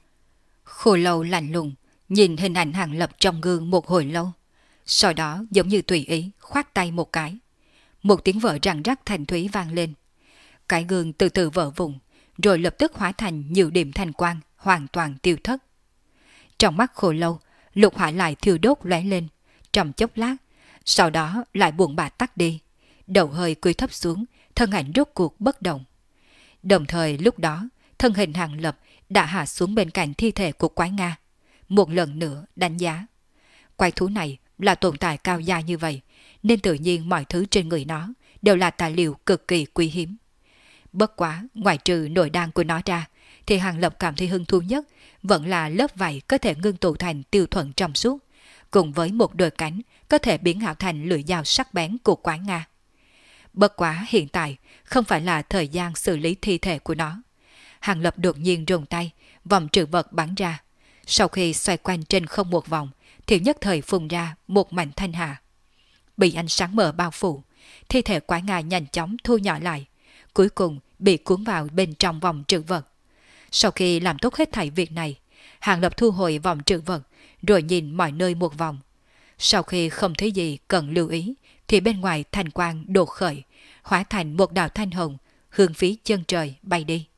A: Khô lâu lạnh lùng nhìn hình ảnh Hàng Lập trong gương một hồi lâu, sau đó giống như tùy ý khoát tay một cái. Một tiếng vỡ răng rắc thanh thúy vang lên. Cái gương từ từ vỡ vụn, rồi lập tức hóa thành nhiều điểm thanh quang, hoàn toàn tiêu thất. Trong mắt khô lâu, lục hỏa lại thiêu đốt lóe lên, trong chốc lát, sau đó lại buồn bã tắt đi. Đầu hơi cúi thấp xuống, thân ảnh rốt cuộc bất động. Đồng thời lúc đó, thân hình Hàng Lập đã hạ xuống bên cạnh thi thể của quái Nga. Một lần nữa đánh giá. Quái thú này là tồn tại cao gia như vậy, nên tự nhiên mọi thứ trên người nó đều là tài liệu cực kỳ quý hiếm. Bất quá, ngoài trừ nội đan của nó ra, thì Hàng Lập cảm thấy hứng thú nhất vẫn là lớp vảy có thể ngưng tụ thành tiêu thuần trong suốt, cùng với một đôi cánh có thể biến ảo thành lưỡi dao sắc bén của quái Nga. Bất quá hiện tại không phải là thời gian xử lý thi thể của nó. Hàng Lập đột nhiên rùng tay, vòng trừ vật bắn ra. Sau khi xoay quanh trên không một vòng, thì nhất thời phun ra một mảnh thanh hà. Bị ánh sáng mờ bao phủ, thi thể quái Nga nhanh chóng thu nhỏ lại, cuối cùng bị cuốn vào bên trong vòng trữ vật. Sau khi làm tốt hết thảy việc này, Hàng Lập thu hồi vòng trữ vật, rồi nhìn mọi nơi một vòng. Sau khi không thấy gì cần lưu ý, thì bên ngoài thanh quang đột khởi, hóa thành một đạo thanh hồng, hướng phía chân trời bay đi.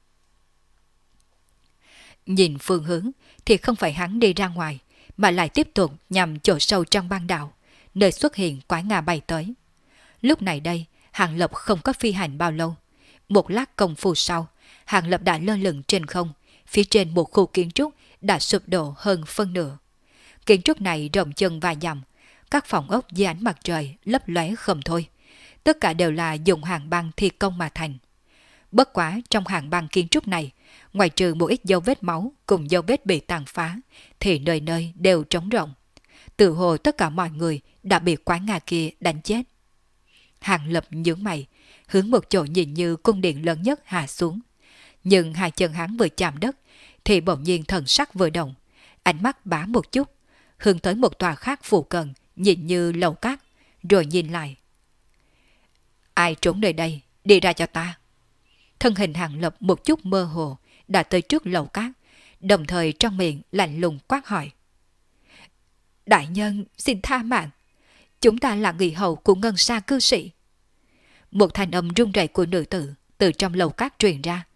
A: Nhìn phương hướng thì không phải hắn đi ra ngoài, mà lại tiếp tục nhằm chỗ sâu trong băng đảo, nơi xuất hiện quái Nga bay tới. Lúc này đây, Hàng Lập không có phi hành bao lâu. Một lát công phu sau, Hàng Lập đã lơ lửng trên không, phía trên một khu kiến trúc đã sụp đổ hơn phân nửa. Kiến trúc này rộng chừng vài dặm, các phòng ốc dưới ánh mặt trời lấp lóe không thôi. Tất cả đều là dùng hàng băng thi công mà thành. Bất quá trong hàng băng kiến trúc này, ngoài trừ một ít dấu vết máu cùng dấu vết bị tàn phá, thì nơi nơi đều trống rỗng. Tự hồ tất cả mọi người đã bị quái Nga kia đánh chết. Hàng Lập nhướng mày, hướng một chỗ nhìn như cung điện lớn nhất hạ xuống. Nhưng hai chân hắn vừa chạm đất, thì bỗng nhiên thần sắc vừa động, ánh mắt bá một chút, hướng tới một tòa khác phụ cận, nhìn như lầu cát, rồi nhìn lại. Ai trốn nơi đây, đi ra cho ta. Thân hình Hàng Lập một chút mơ hồ, đã tới trước lầu cát, đồng thời trong miệng lạnh lùng quát hỏi. Đại nhân xin tha mạng, chúng ta là người hầu của Ngân Sa cư sĩ. Một thanh âm run rẩy của nữ tử từ trong lầu cát truyền ra.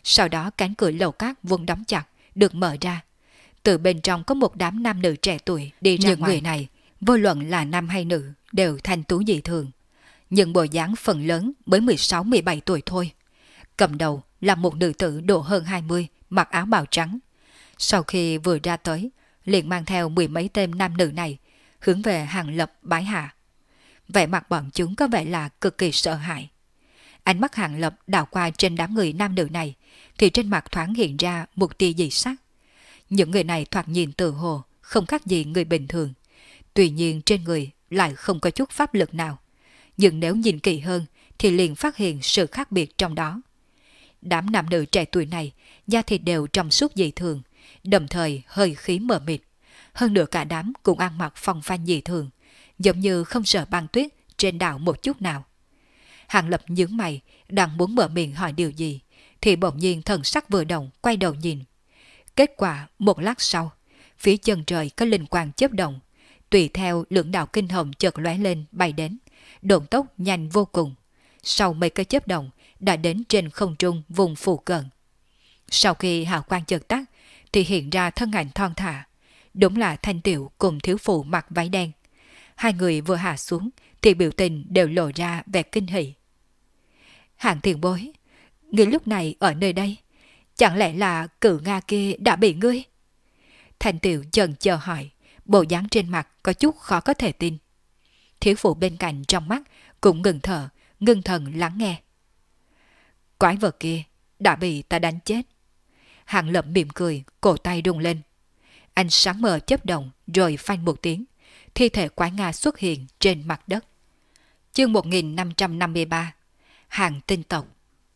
A: Sau đó cánh cửa lầu cát vốn đóng chặt được mở ra. Từ bên trong có một đám nam nữ trẻ tuổi đi ra. Những người này, vô luận là nam hay nữ, đều thanh tú dị thường. Nhưng bộ dáng phần lớn mới 16-17 tuổi thôi. Cầm đầu là một nữ tử độ hơn 20, mặc áo bào trắng. Sau khi vừa ra tới, liền mang theo 10 mấy tên nam nữ này, hướng về Hàng Lập bái hạ. Vẻ mặt bọn chúng có vẻ là cực kỳ sợ hãi. Ánh mắt Hàng Lập đảo qua trên đám người nam nữ này, thì trên mặt thoáng hiện ra một tia dị sắc. Những người này thoạt nhìn tự hồ không khác gì người bình thường. Tuy nhiên trên người lại không có chút pháp lực nào. Nhưng nếu nhìn kỹ hơn thì liền phát hiện sự khác biệt trong đó. Đám nam nữ trẻ tuổi này da thịt đều trong suốt dị thường, đồng thời hơi khí mờ mịt. Hơn nữa cả đám cũng ăn mặc phong phanh dị thường, giống như không sợ băng tuyết trên đảo một chút nào. Hàng Lập nhướng mày, đang muốn mở miệng hỏi điều gì, thì bỗng nhiên thần sắc vừa động, quay đầu nhìn. Kết quả một lát sau, phía chân trời có linh quang chớp động, tùy theo lưỡng đạo kinh hồng chợt lóe lên bay đến, độn tốc nhanh vô cùng. Sau mấy cái chớp động đã đến trên không trung vùng phụ cận. Sau khi hào quang chợt tắt, thì hiện ra thân ảnh thon thả, đúng là Thanh Tiểu cùng thiếu phụ mặc váy đen. Hai người vừa hạ xuống thì biểu tình đều lộ ra vẻ kinh hỉ. Hạng tiền bối, ngươi lúc này ở nơi đây, chẳng lẽ là cử Nga kia đã bị ngươi? Thanh Tiểu chần chờ hỏi, bộ dáng trên mặt có chút khó có thể tin. Thiếu phụ bên cạnh trong mắt cũng ngừng thở, ngưng thần lắng nghe. Quái vật kia đã bị ta đánh chết. Hàng Lập mỉm cười, cổ tay rung lên. Ánh sáng mờ chớp động rồi phanh một tiếng, thi thể quái Nga xuất hiện trên mặt đất. Chương 1553. Hàng tinh tộc.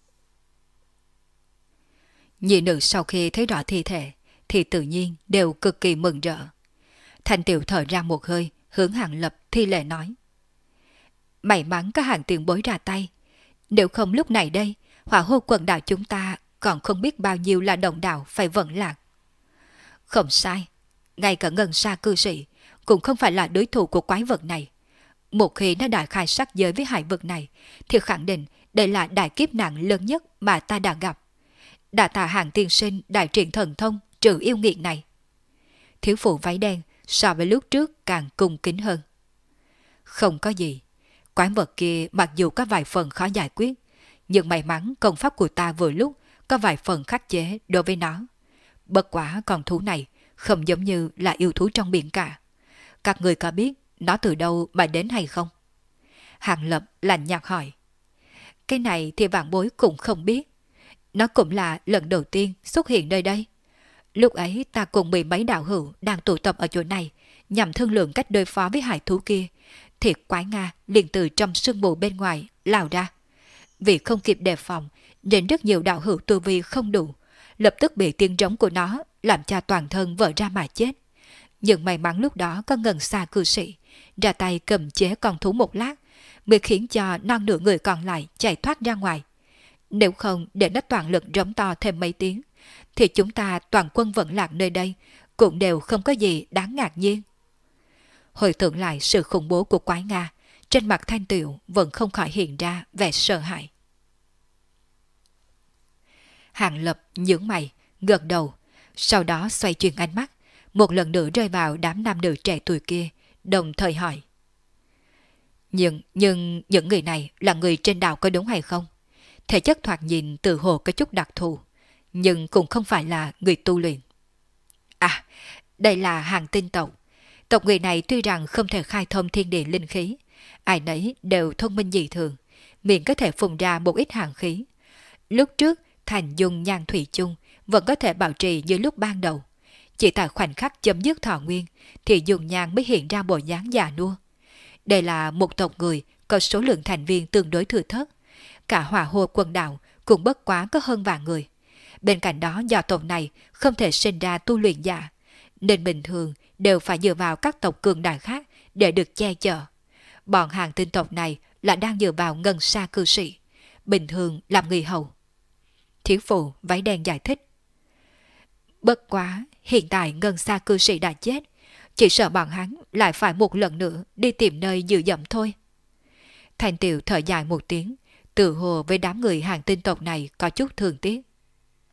A: Nhị nữ sau khi thấy rõ thi thể thì tự nhiên đều cực kỳ mừng rỡ. Thanh Tiểu thở ra một hơi, hướng Hàng Lập thi lễ nói: May mắn có Hàng tiền bối ra tay, nếu không lúc này đây hỏa hô quần đảo chúng ta còn không biết bao nhiêu là đồng đạo phải vận lạc. Không sai, ngay cả Ngân Sa cư sĩ cũng không phải là đối thủ của quái vật này. Một khi nó đã khai sát giới với hải vực này thì khẳng định đây là đại kiếp nạn lớn nhất mà ta đã gặp. Đã tạ Hàng tiên sinh đại triển thần thông trừ yêu nghiệt này. Thiếu phụ váy đen so với lúc trước càng cung kính hơn. Không có gì, quái vật kia mặc dù có vài phần khó giải quyết, nhưng may mắn công pháp của ta vừa lúc có vài phần khắc chế đối với nó. Bất quả con thú này không giống như là yêu thú trong biển cả. Các người có biết nó từ đâu mà đến hay không? Hàng Lập lạnh nhạt hỏi. Cái này thì vạn bối cũng không biết. Nó cũng là lần đầu tiên xuất hiện nơi đây. Lúc ấy ta cùng 10 mấy đạo hữu đang tụ tập ở chỗ này nhằm thương lượng cách đối phó với hải thú kia, thì quái Nga liền từ trong sương mù bên ngoài lao ra. Vì không kịp đề phòng nên rất nhiều đạo hữu tu vi không đủ, lập tức bị tiếng trống của nó làm cho toàn thân vỡ ra mà chết. Nhưng may mắn lúc đó có Ngân Sa cư sĩ ra tay cầm chế con thú một lát, mới khiến cho non nửa người còn lại chạy thoát ra ngoài. Nếu không để nó toàn lực rống to thêm mấy tiếng, thì chúng ta toàn quân vận lạc nơi đây cũng đều không có gì đáng ngạc nhiên. Hồi tưởng lại sự khủng bố của quái Nga, trên mặt Thanh Tiểu vẫn không khỏi hiện ra vẻ sợ hãi. Hàng Lập nhướng mày, gật đầu, sau đó xoay chuyển ánh mắt, một lần nữa rơi vào đám nam nữ trẻ tuổi kia, đồng thời hỏi. Nhưng những người này là người trên đảo có đúng hay không? Thể chất thoạt nhìn từ hồ có chút đặc thù, nhưng cũng không phải là người tu luyện. À, đây là Hàng tinh tộc. Tộc người này tuy rằng không thể khai thông thiên địa linh khí, ai nấy đều thông minh dị thường, miệng có thể phun ra một ít hàng khí. Lúc trước, Thành Dung Nhan Thủy chung vẫn có thể bảo trì như lúc ban đầu. Chỉ tại khoảnh khắc chấm dứt thọ nguyên thì Dung Nhan mới hiện ra bộ dáng già nua. Đây là một tộc người có số lượng thành viên tương đối thừa thớt. Cả Hỏa Hồ quần đảo cũng bất quá có hơn vạn người. Bên cạnh đó do tộc này không thể sinh ra tu luyện giả, nên bình thường đều phải dựa vào các tộc cường đại khác để được che chở. Bọn Hàng tinh tộc này là đang dựa vào Ngân Sa cư sĩ, bình thường làm người hầu. Thiếu phụ váy đen giải thích. Bất quá, hiện tại Ngân Sa cư sĩ đã chết, chỉ sợ bọn hắn lại phải một lần nữa đi tìm nơi dự dẫm thôi. Thành Tiểu thở dài một tiếng, tự hồ với đám người Hàng tinh tộc này có chút thương tiếc.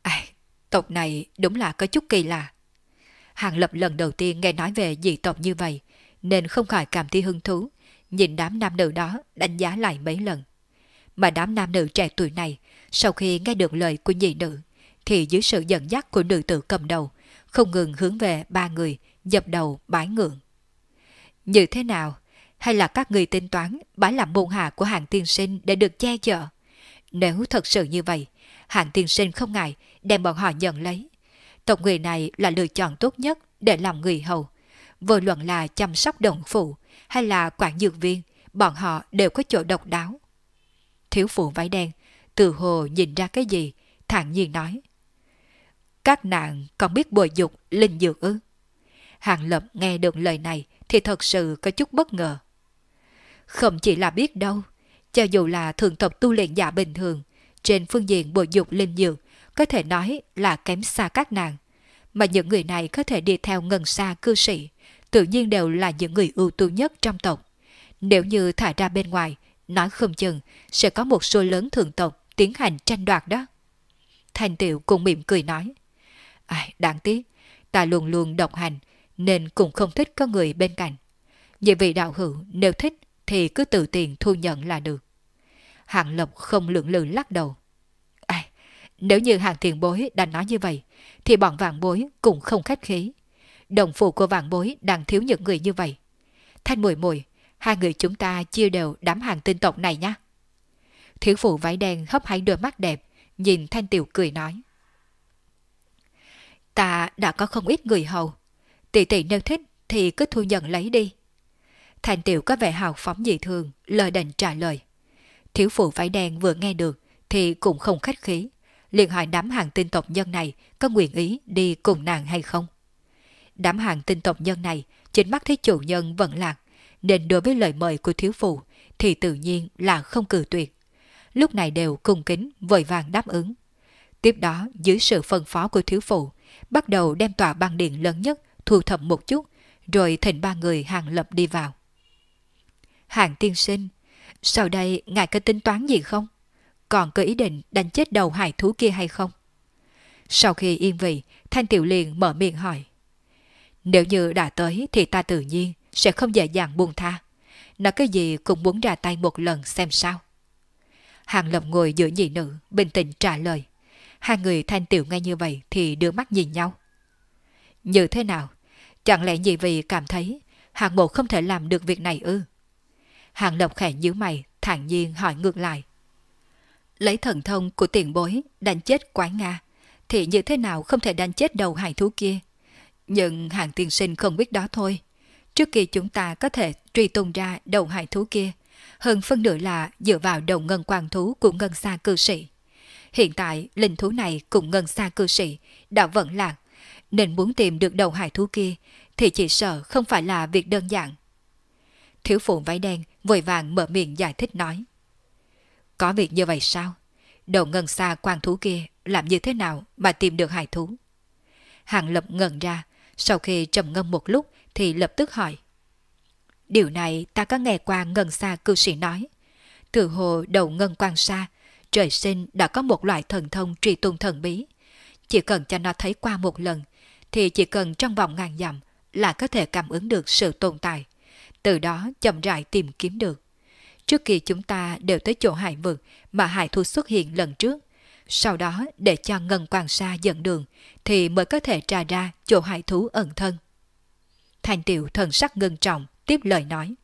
A: À, tộc này đúng là có chút kỳ lạ. Hàng Lập lần đầu tiên nghe nói về dị tộc như vậy, nên không khỏi cảm thấy hứng thú, nhìn đám nam nữ đó đánh giá lại mấy lần. Mà đám nam nữ trẻ tuổi này, sau khi nghe được lời của nhị nữ, thì dưới sự dẫn dắt của nữ tử cầm đầu, không ngừng hướng về ba người, dập đầu bái ngưỡng. Như thế nào? Hay là các người tính toán bái làm môn hạ của Hạng tiên sinh để được che chở? Nếu thật sự như vậy, Hạng tiên sinh không ngại đem bọn họ nhận lấy. Tộc người này là lựa chọn tốt nhất để làm người hầu. Vô luận là chăm sóc đồng phụ hay là quản dược viên, bọn họ đều có chỗ độc đáo. Thiếu phụ váy đen từ hồ nhìn ra cái gì, thản nhiên nói: các nàng còn biết bồi dục linh dược ư? Hàng Lập nghe được lời này thì thật sự có chút bất ngờ. Không chỉ là biết đâu, cho dù là thường tộc tu luyện giả bình thường, trên phương diện bồi dục linh dược có thể nói là kém xa các nàng. Mà những người này có thể đi theo ngân xa cư sĩ, tự nhiên đều là những người ưu tú nhất trong tộc. Nếu như thả ra bên ngoài, nói không chừng sẽ có một số lớn thượng tộc tiến hành tranh đoạt đó. Thành Tiểu cũng mỉm cười nói: đáng tiếc, ta luôn luôn độc hành, nên cũng không thích có người bên cạnh. Như vị đạo hữu nếu thích thì cứ tự tiền thu nhận là được. Hạng Lộc không lưỡng lự lắc đầu: nếu như Hạng tiền bối đã nói như vậy, thì bọn vạn bối cũng không khách khí. Đồng phụ của vạn bối đang thiếu những người như vậy. Thanh Mùi Mùi, hai người chúng ta chia đều đám hàng tinh tộc này nhé. Thiếu phụ váy đen hấp háy đôi mắt đẹp, nhìn Thanh Tiểu cười nói: ta đã có không ít người hầu, tỷ tỷ nếu thích thì cứ thu nhận lấy đi. Thanh Tiểu có vẻ hào phóng dị thường, lời đành trả lời. Thiếu phụ váy đen vừa nghe được thì cũng không khách khí, liền hỏi đám hàng tinh tộc nhân này có nguyện ý đi cùng nàng hay không. Đám hàng tinh tộc nhân này chính mắt thấy chủ nhân vẫn lạc, nên đối với lời mời của thiếu phụ thì tự nhiên là không cự tuyệt. Lúc này đều cung kính vội vàng đáp ứng. Tiếp đó dưới sự phân phó của thiếu phụ, bắt đầu đem tòa băng điện lớn nhất thu thập một chút, rồi thỉnh ba người Hàng Lập đi vào. Hạng tiên sinh, sau đây ngài có tính toán gì không? Còn có ý định đánh chết đầu hải thú kia hay không? Sau khi yên vị, Thanh Tiểu liền mở miệng hỏi. Nếu như đã tới thì ta tự nhiên sẽ không dễ dàng buông tha. Nói cái gì cũng muốn ra tay một lần xem sao. Hàng Lập ngồi giữa nhị nữ, bình tĩnh trả lời. Hai người Thanh Tiểu nghe như vậy thì đưa mắt nhìn nhau. Như thế nào? Chẳng lẽ nhị vị cảm thấy Hàng Mộ không thể làm được việc này ư? Hàng Lập khẽ nhíu mày, thản nhiên hỏi ngược lại. Lấy thần thông của tiền bối đánh chết quái Nga, thì như thế nào không thể đánh chết đầu hải thú kia? Nhưng Hàng tiên sinh không biết đó thôi. Trước khi chúng ta có thể truy tung ra đầu hải thú kia, hơn phân nửa là dựa vào đầu ngân quang thú của ngân xa cư sĩ. Hiện tại linh thú này cùng ngân xa cư sĩ đã vẫn lạc, nên muốn tìm được đầu hải thú kia thì chỉ sợ không phải là việc đơn giản. Thiếu phụ váy đen vội vàng mở miệng giải thích nói. Có việc như vậy sao? Đầu ngân xa quang thú kia làm như thế nào mà tìm được hải thú? Hàng Lập ngẩn ra, sau khi trầm ngâm một lúc thì lập tức hỏi. Điều này ta có nghe qua ngân xa cư sĩ nói. Từ hồ đầu ngân quang xa, trời sinh đã có một loại thần thông truy tung thần bí. Chỉ cần cho nó thấy qua một lần, thì chỉ cần trong vòng ngàn dặm là có thể cảm ứng được sự tồn tại. Từ đó chậm rãi tìm kiếm được. Trước khi chúng ta đều tới chỗ hải vực mà hải thú xuất hiện lần trước, sau đó để cho ngân quang sa dẫn đường thì mới có thể tra ra chỗ hải thú ẩn thân. Thanh Tiểu thần sắc ngưng trọng tiếp lời nói.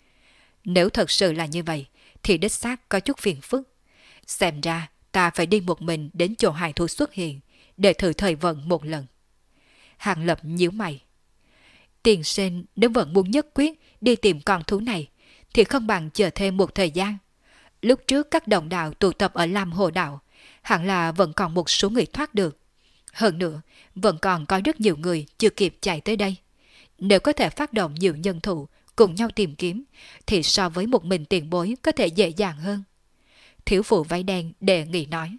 A: Nếu thật sự là như vậy thì đích xác có chút phiền phức. Xem ra ta phải đi một mình đến chỗ hải thú xuất hiện để thử thời vận một lần. Hàng Lập nhíu mày. Tiền sinh nếu vẫn muốn nhất quyết đi tìm con thú này thì không bằng chờ thêm một thời gian. Lúc trước các đồng đạo tụ tập ở Lam Hồ Đạo, hẳn là vẫn còn một số người thoát được. Hơn nữa, vẫn còn có rất nhiều người chưa kịp chạy tới đây. Nếu có thể phát động nhiều nhân thủ cùng nhau tìm kiếm, thì so với một mình tiền bối có thể dễ dàng hơn. Thiếu phụ váy đen đề nghị nói.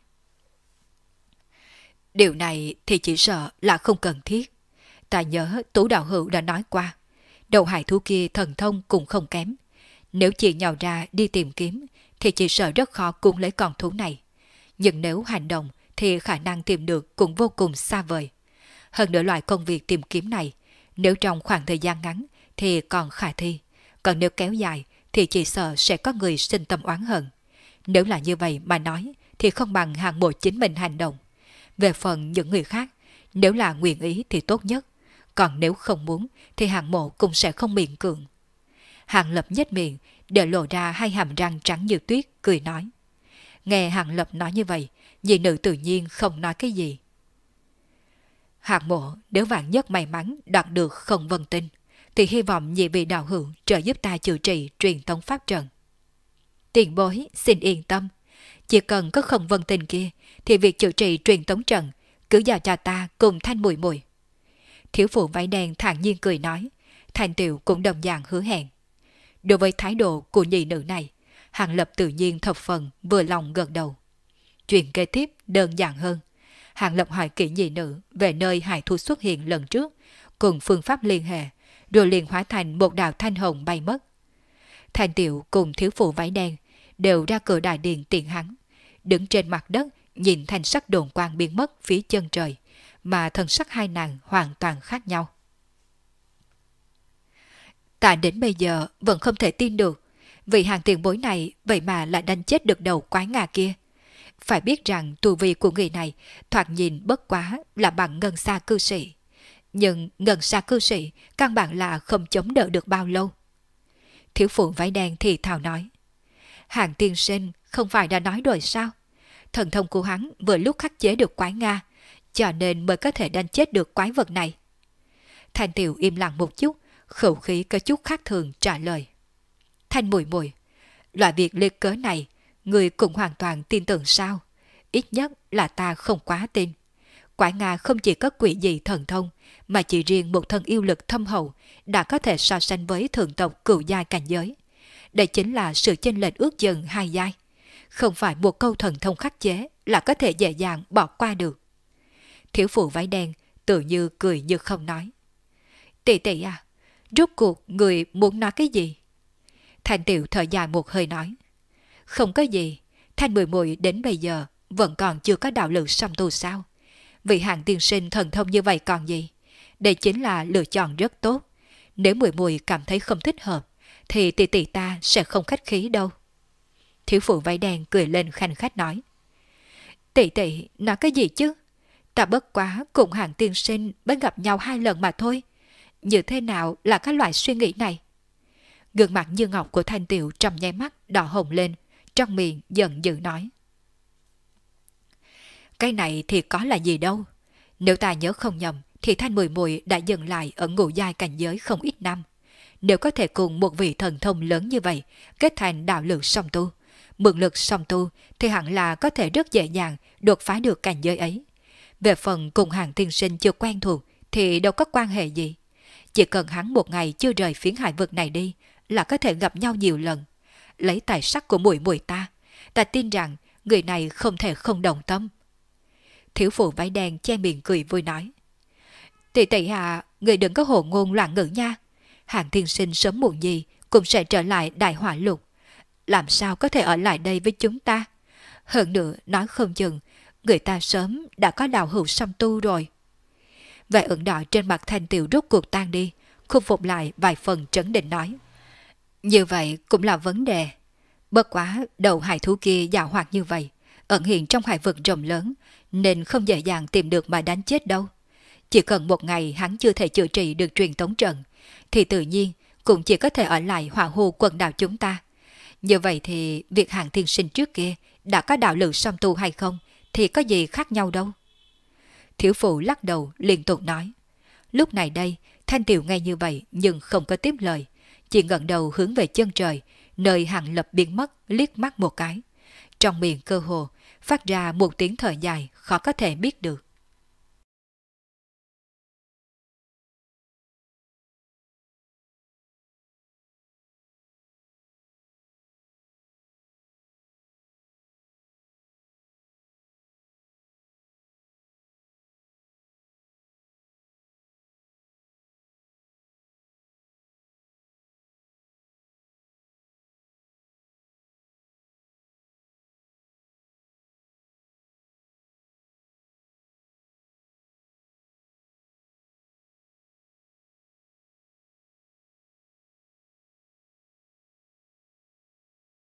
A: Điều này thì chỉ sợ là không cần thiết. Ta nhớ Tú Đạo Hữu đã nói qua, đầu hải thú kia thần thông cũng không kém. Nếu chỉ nhào ra đi tìm kiếm thì chỉ sợ rất khó cuốn lấy con thú này. Nhưng nếu hành động thì khả năng tìm được cũng vô cùng xa vời. Hơn nữa loại công việc tìm kiếm này, nếu trong khoảng thời gian ngắn thì còn khả thi, còn nếu kéo dài thì chỉ sợ sẽ có người sinh tâm oán hận. Nếu là như vậy mà nói thì không bằng Hạng Mộ chính mình hành động. Về phần những người khác, nếu là nguyện ý thì tốt nhất, còn nếu không muốn thì Hạng Mộ cũng sẽ không miễn cưỡng. Hạng Lập nhếch miệng để lộ ra hai hàm răng trắng như tuyết, cười nói. Nghe Hạng Lập nói như vậy, nhị nữ tự nhiên không nói cái gì. Hạng Mộ nếu vạn nhất may mắn đoạt được Không Vân Tinh, thì hy vọng nhị vị đạo hữu trợ giúp ta chữa trị truyền tống pháp trận. Tiền bối xin yên tâm, chỉ cần có Không Vân Tinh kia thì việc chữa trị truyền tống trận cứ giao cho ta cùng Thanh Mùi Mùi. Thiếu phụ váy đen thản nhiên cười nói, Thanh Tiểu cũng đồng dạng hứa hẹn. Đối với thái độ của nhị nữ này, Hạng Lập tự nhiên thập phần vừa lòng gật đầu. Chuyện kế tiếp đơn giản hơn. Hạng Lập hỏi kỹ nhị nữ về nơi hải thú xuất hiện lần trước, cùng phương pháp liên hệ, rồi liền hóa thành một đạo thanh hồng bay mất. Thanh Tiểu cùng thiếu phụ váy đen đều ra cửa đại điện tiện hắn, đứng trên mặt đất nhìn thanh sắc đồn quang biến mất phía chân trời, mà thần sắc hai nàng hoàn toàn khác nhau. Ta đến bây giờ vẫn không thể tin được, vị Hạng tiền bối này vậy mà lại đánh chết được đầu quái ngà kia. Phải biết rằng tu vi của người này thoạt nhìn bất quá là bằng ngân xa cư sĩ, nhưng ngân xa cư sĩ căn bản là không chống đỡ được bao lâu. Thiếu phụ váy đen thì thào nói, Hạng tiên sinh không phải đã nói rồi sao? Thần thông của hắn vừa lúc khắc chế được quái Nga, cho nên mới có thể đánh chết được quái vật này. Thanh Tiểu im lặng một chút, khẩu khí có chút khác thường trả lời. Thanh Mùi Mùi, loại việc liệt cớ này, người cũng hoàn toàn tin tưởng sao? Ít nhất là ta không quá tin. Quái Nga không chỉ có quỷ dị thần thông, mà chỉ riêng một thân yêu lực thâm hậu đã có thể so sánh với thượng tộc cửu giai cảnh giới. Đây chính là sự chênh lệch ước chừng hai giai. Không phải một câu thần thông khắc chế là có thể dễ dàng bỏ qua được. Thiếu phụ váy đen tự như cười như không nói. Tỷ tỷ à, rốt cuộc người muốn nói cái gì? Thanh Tiểu thở dài một hơi nói. Không có gì, Thanh Mùi Mùi đến bây giờ vẫn còn chưa có đạo lực song tu sao? Vị Hạng tiên sinh thần thông như vậy còn gì? Đây chính là lựa chọn rất tốt. Nếu Mùi Mùi cảm thấy không thích hợp, thì tỷ tỷ ta sẽ không khách khí đâu. Thiếu phụ váy đen cười lên khanh khách nói. Tỷ tỷ nói cái gì chứ? Ta bất quá cùng Hạng tiên sinh mới gặp nhau 2 lần mà thôi. Như thế nào là các loại suy nghĩ này? Gương mặt như ngọc của Thanh Tiểu trong nháy mắt đỏ hồng lên, trong miệng giận dữ nói. Cái này thì có là gì đâu. Nếu ta nhớ không nhầm thì Thanh Mùi Mùi đã dừng lại ở ngũ giai cảnh giới không ít năm. Nếu có thể cùng một vị thần thông lớn như vậy kết thành đạo lực song tu, mượn lực song tu thì hẳn là có thể rất dễ dàng đột phá được cảnh giới ấy. Về phần cùng Hạng tiên sinh chưa quen thuộc thì đâu có quan hệ gì. Chỉ cần hắn một ngày chưa rời phiến hải vực này đi là có thể gặp nhau nhiều lần. Lấy tài sắc của Mùi Mùi ta tin rằng người này không thể không đồng tâm. Thiếu phụ váy đen che miệng cười vui nói. Tỷ tỷ à, người đừng có hồ ngôn loạn ngữ nha. Hạng tiên sinh sớm muộn gì cũng sẽ trở lại Đại Hỏa Lục. Làm sao có thể ở lại đây với chúng ta? Hơn nữa nói không chừng người ta sớm đã có đạo hữu song tu rồi. Vẻ ửng đỏ trên mặt Thanh Tiểu rốt cuộc tan đi, khôi phục lại vài phần trấn định nói. Như vậy cũng là vấn đề. Bất quá đầu hải thú kia dạo hoạt như vậy, ẩn hiện trong hải vực rộng lớn, nên không dễ dàng tìm được mà đánh chết đâu. Chỉ cần một ngày hắn chưa thể chữa trị được truyền tống trận, thì tự nhiên cũng chỉ có thể ở lại Hỏa Hồ quần đảo chúng ta. Như vậy thì việc Hạng tiên sinh trước kia đã có đạo lực song tu hay không thì có gì khác nhau đâu. Thiếu phụ lắc đầu liên tục nói. Lúc này đây Thanh Tiểu nghe như vậy nhưng không có tiếp lời, chỉ ngẩng đầu hướng về chân trời, nơi Hạng Lập biến mất liếc mắt một cái. Trong miệng cơ hồ phát ra một tiếng thở dài khó có thể biết được.